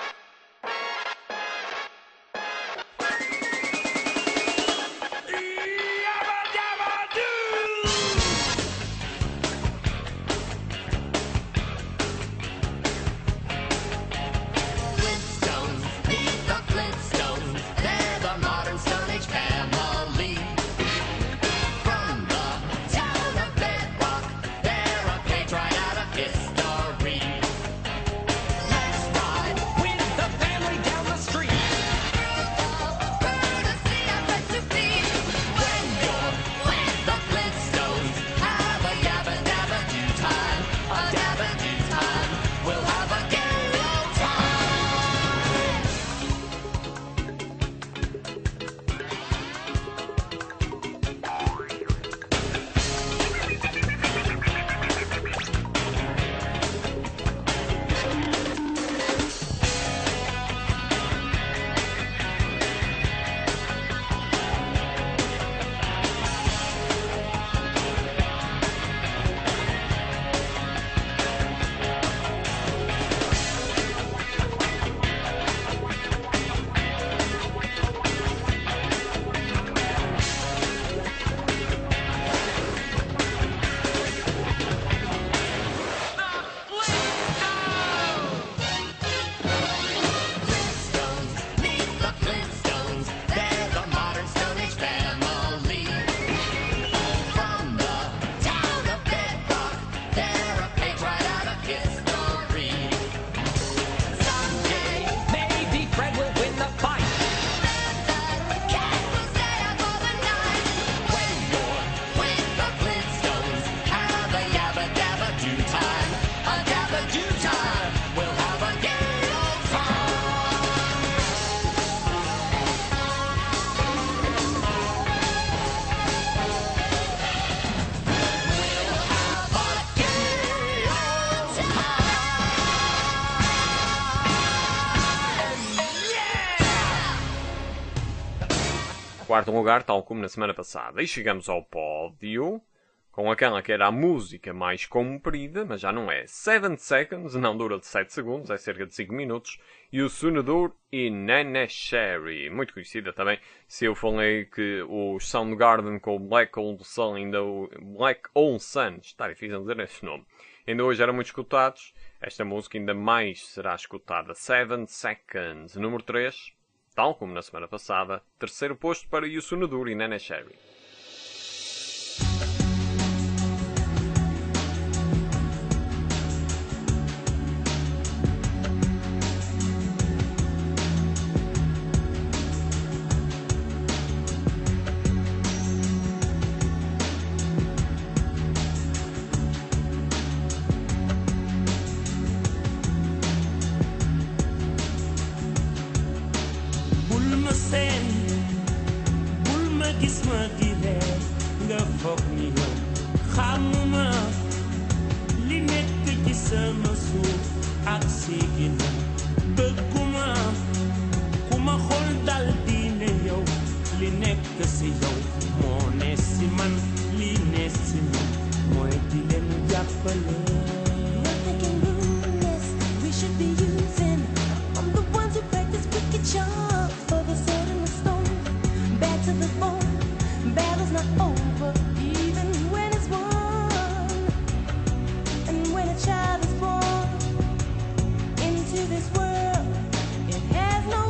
Quarto lugar, tal como na semana passada. E chegamos ao pódio com aquela que era a música mais comprida, mas já não é. 7 Seconds, não dura de 7 segundos, é cerca de 5 minutos. E o Sunadur e Nene Sherry, muito conhecida também. Se eu falei que o Soundgarden com o Black Hole Sun, ainda o Black Hole Sun, está difícil dizer este nome, ainda hoje eram muito escutados. Esta música ainda mais será escutada. 7 Seconds, número 3. Tal como na semana passada, terceiro posto para Yusunadur e Nene Sherry. Child is born into this world, it has no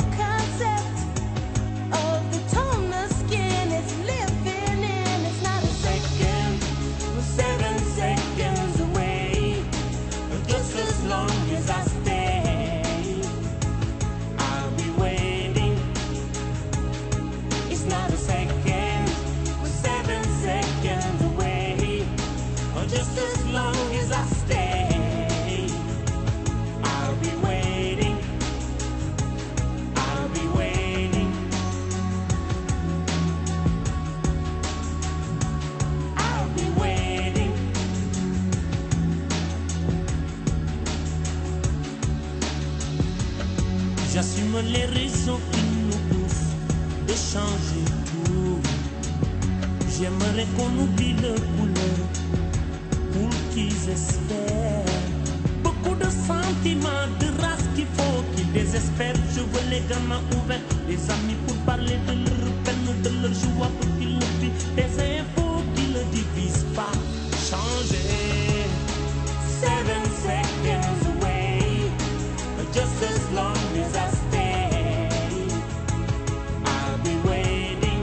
J'assume les raisons qui nous poussent de changer tout. J'aimerais qu'on oublie le couleur pour qu'ils espèrent. Beaucoup de sentiments, de race qu'il faut qu'ils désespèrent. Je veux les gamins ouverts, des amis pour parler de leur peine, de leur joie pour qu'ils le vivent. Des infos qui ne divisent pas. Changer. 7 seconds away, just as long as I stay, I'll be waiting.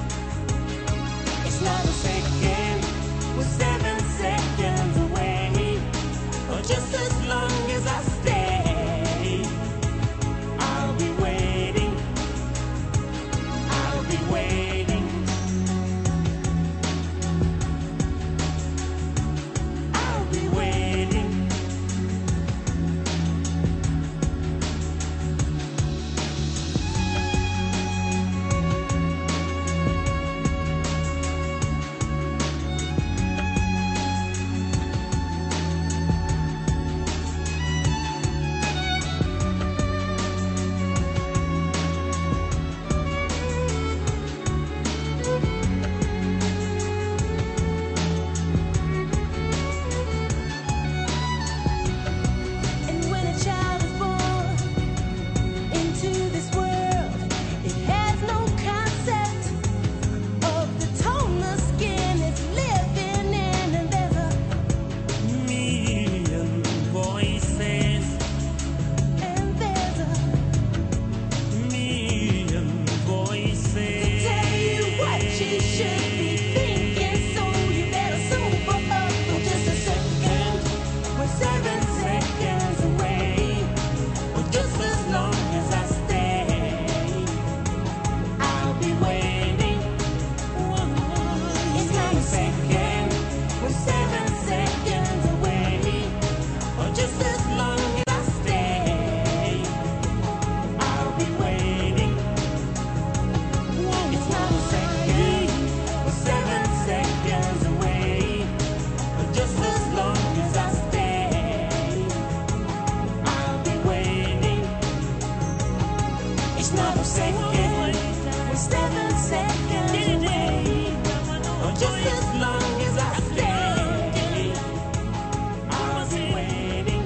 It's not a second, we're 7 seconds away, just as long as I stay, I'll be waiting. I'll be waiting. I'll be waiting. And when a child is born into this world, it has no concept of the tone the skin is living in, and there's a Million voices, and there's a million voices. to tell you what you should be thinking, so you better sober up for just a second. We're 7 seconds away, But just as long as I stay, I'll be waiting. It's not a second, we're 7 seconds away. but just as long as I stay, I'll be waiting. It's not a second, We're 7 seconds away, but just as long as I stay, I'll be waiting. it's not a second, we're 7 seconds away. But just as long as I stay, I'll be waiting.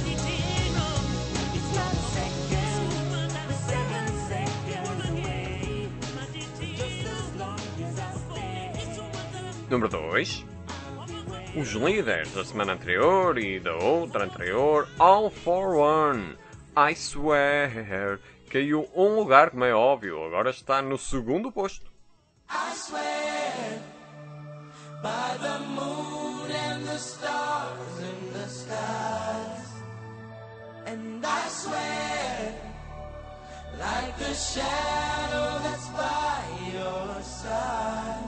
It's not a second, We're 7 seconds away, just as long as I stay. Número 2. Os líderes da semana anterior e da outra anterior, All for One, I Swear, caiu um lugar, como é óbvio, agora está no segundo posto. I swear by the moon and the stars in the skies, and I swear like the shadow that's by your side.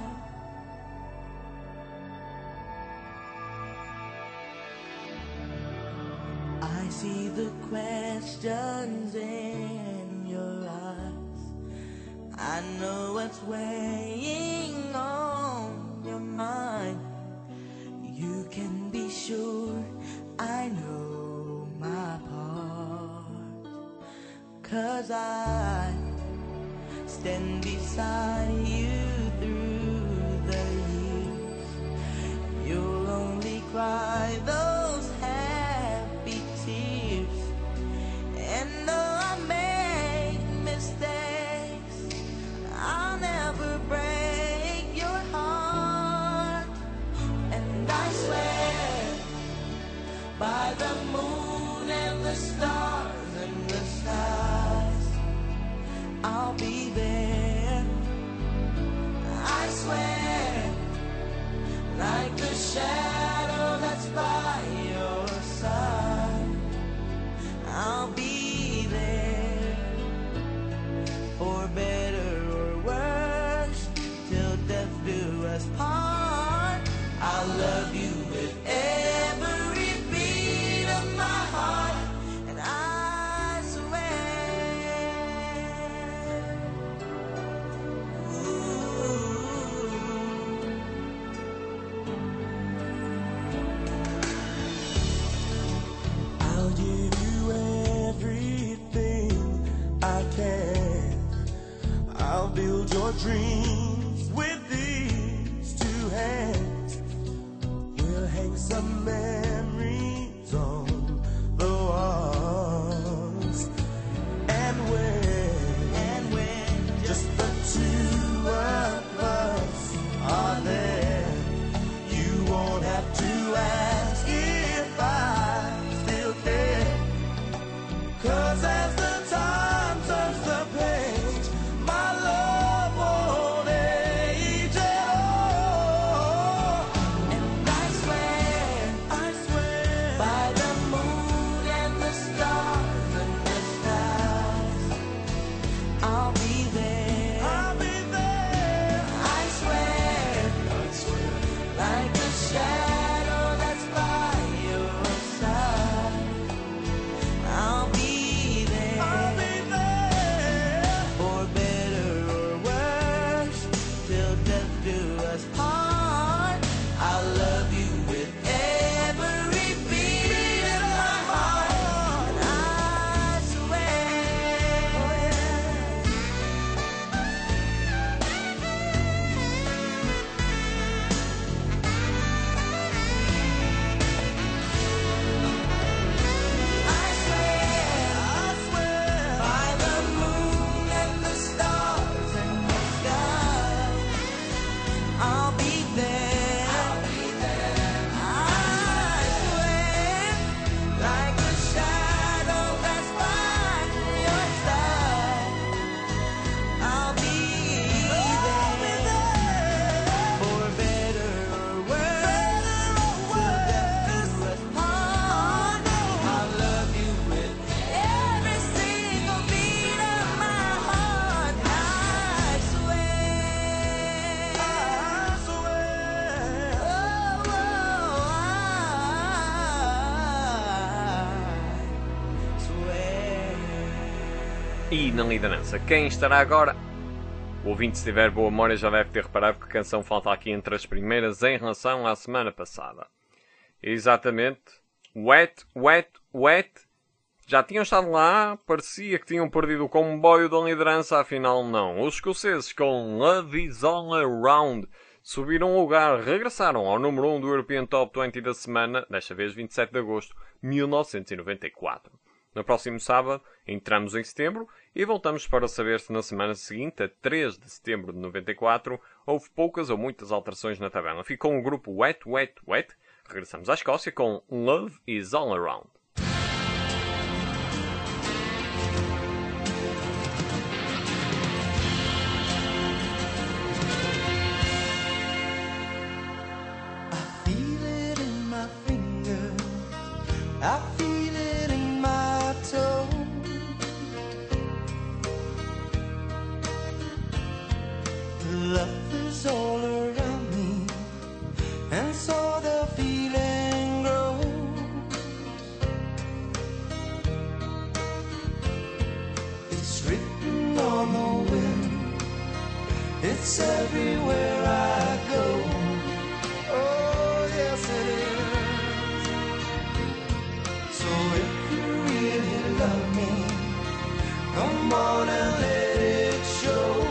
I see the questions in your eyes. I know what's weighing on your mind. You can be sure I know my part, 'cause I stand beside you through the years. You'll only cry those happy tears, and though I make mistakes, I'll never break your heart. And I swear by the moon and the stars and the skies, I'll be there I can. I'll build your dreams with these two hands. We'll hang some memories on the walls. And when just the two of us are there, you won't have to ask if I still care. 'Cause as the time turns the page, my love won't age at all. And I swear, by the moon and the stars and the skies, I'll be there. I swear, like a shadow that's by your side, I'll be there. For better or worse, till death do us part. I'll love you with every beat of my heart. And I swear. I swear, by the moon and the stars and the sky, I'll be there. I swear, like a shadow that's by your side, I'll be there. For better or worse, till death do us part. I'll love you with every single beat of my heart. I swear. E na liderança, quem estará agora? O ouvinte, se tiver boa memória, já deve ter reparado que a canção falta aqui entre as primeiras em relação à semana passada. Exatamente. Wet, Wet, Wet. Já tinham estado lá, parecia que tinham perdido o comboio da liderança, afinal não. Os escoceses com Love Is All Around subiram um lugar, regressaram ao número 1 do European Top 20 da semana, desta vez 27 de agosto de 1994. No próximo sábado, entramos em setembro e voltamos para saber se na semana seguinte, a 3 de setembro de 94, houve poucas ou muitas alterações na tabela. Ficou o grupo Wet, Wet, Wet. Regressamos à Escócia com Love Is All Around. Feel it in my finger, I feel it in my toe. Love is all around me, and so the feeling grows. It's written on the wind, it's everywhere I go. Oh, yes it is. So if you really love me, come on and let it show.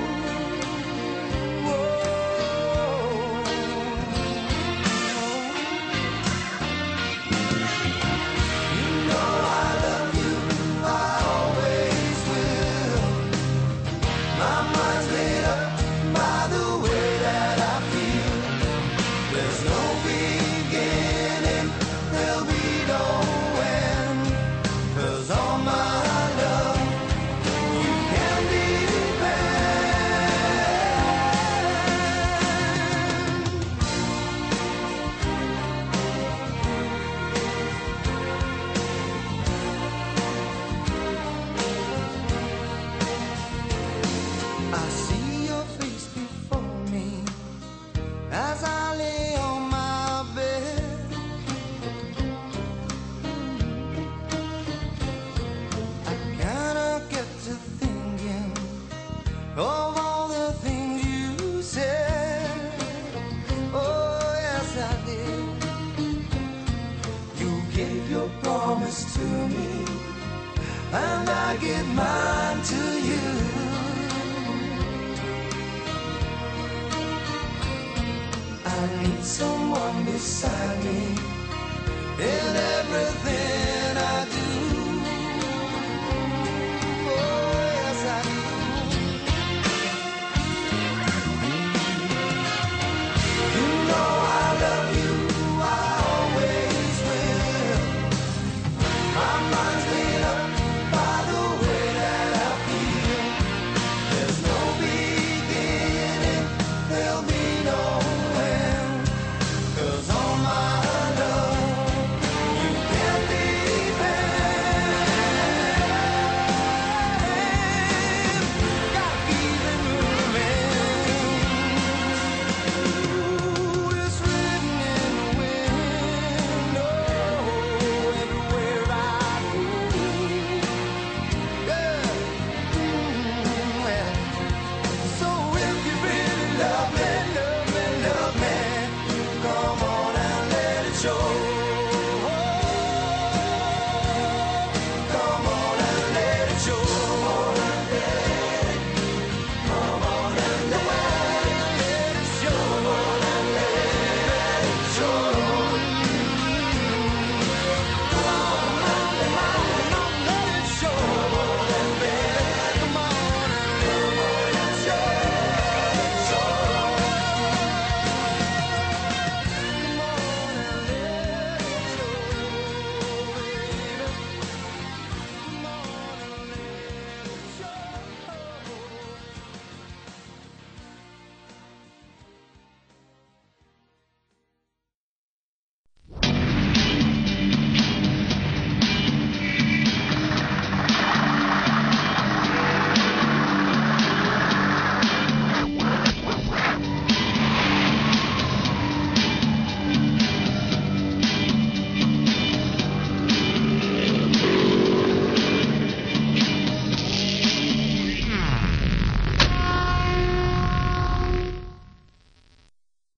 You know I love you, I always will. My mind's made up by the way that I feel. There's no beginning, there'll be no end. 'Cause all my love, you can depend. I see your face before me as I lay on my bed. I kinda get to thinking of all the things you said. Oh, yes, I did. You gave your promise to me, and I give mine to beside me in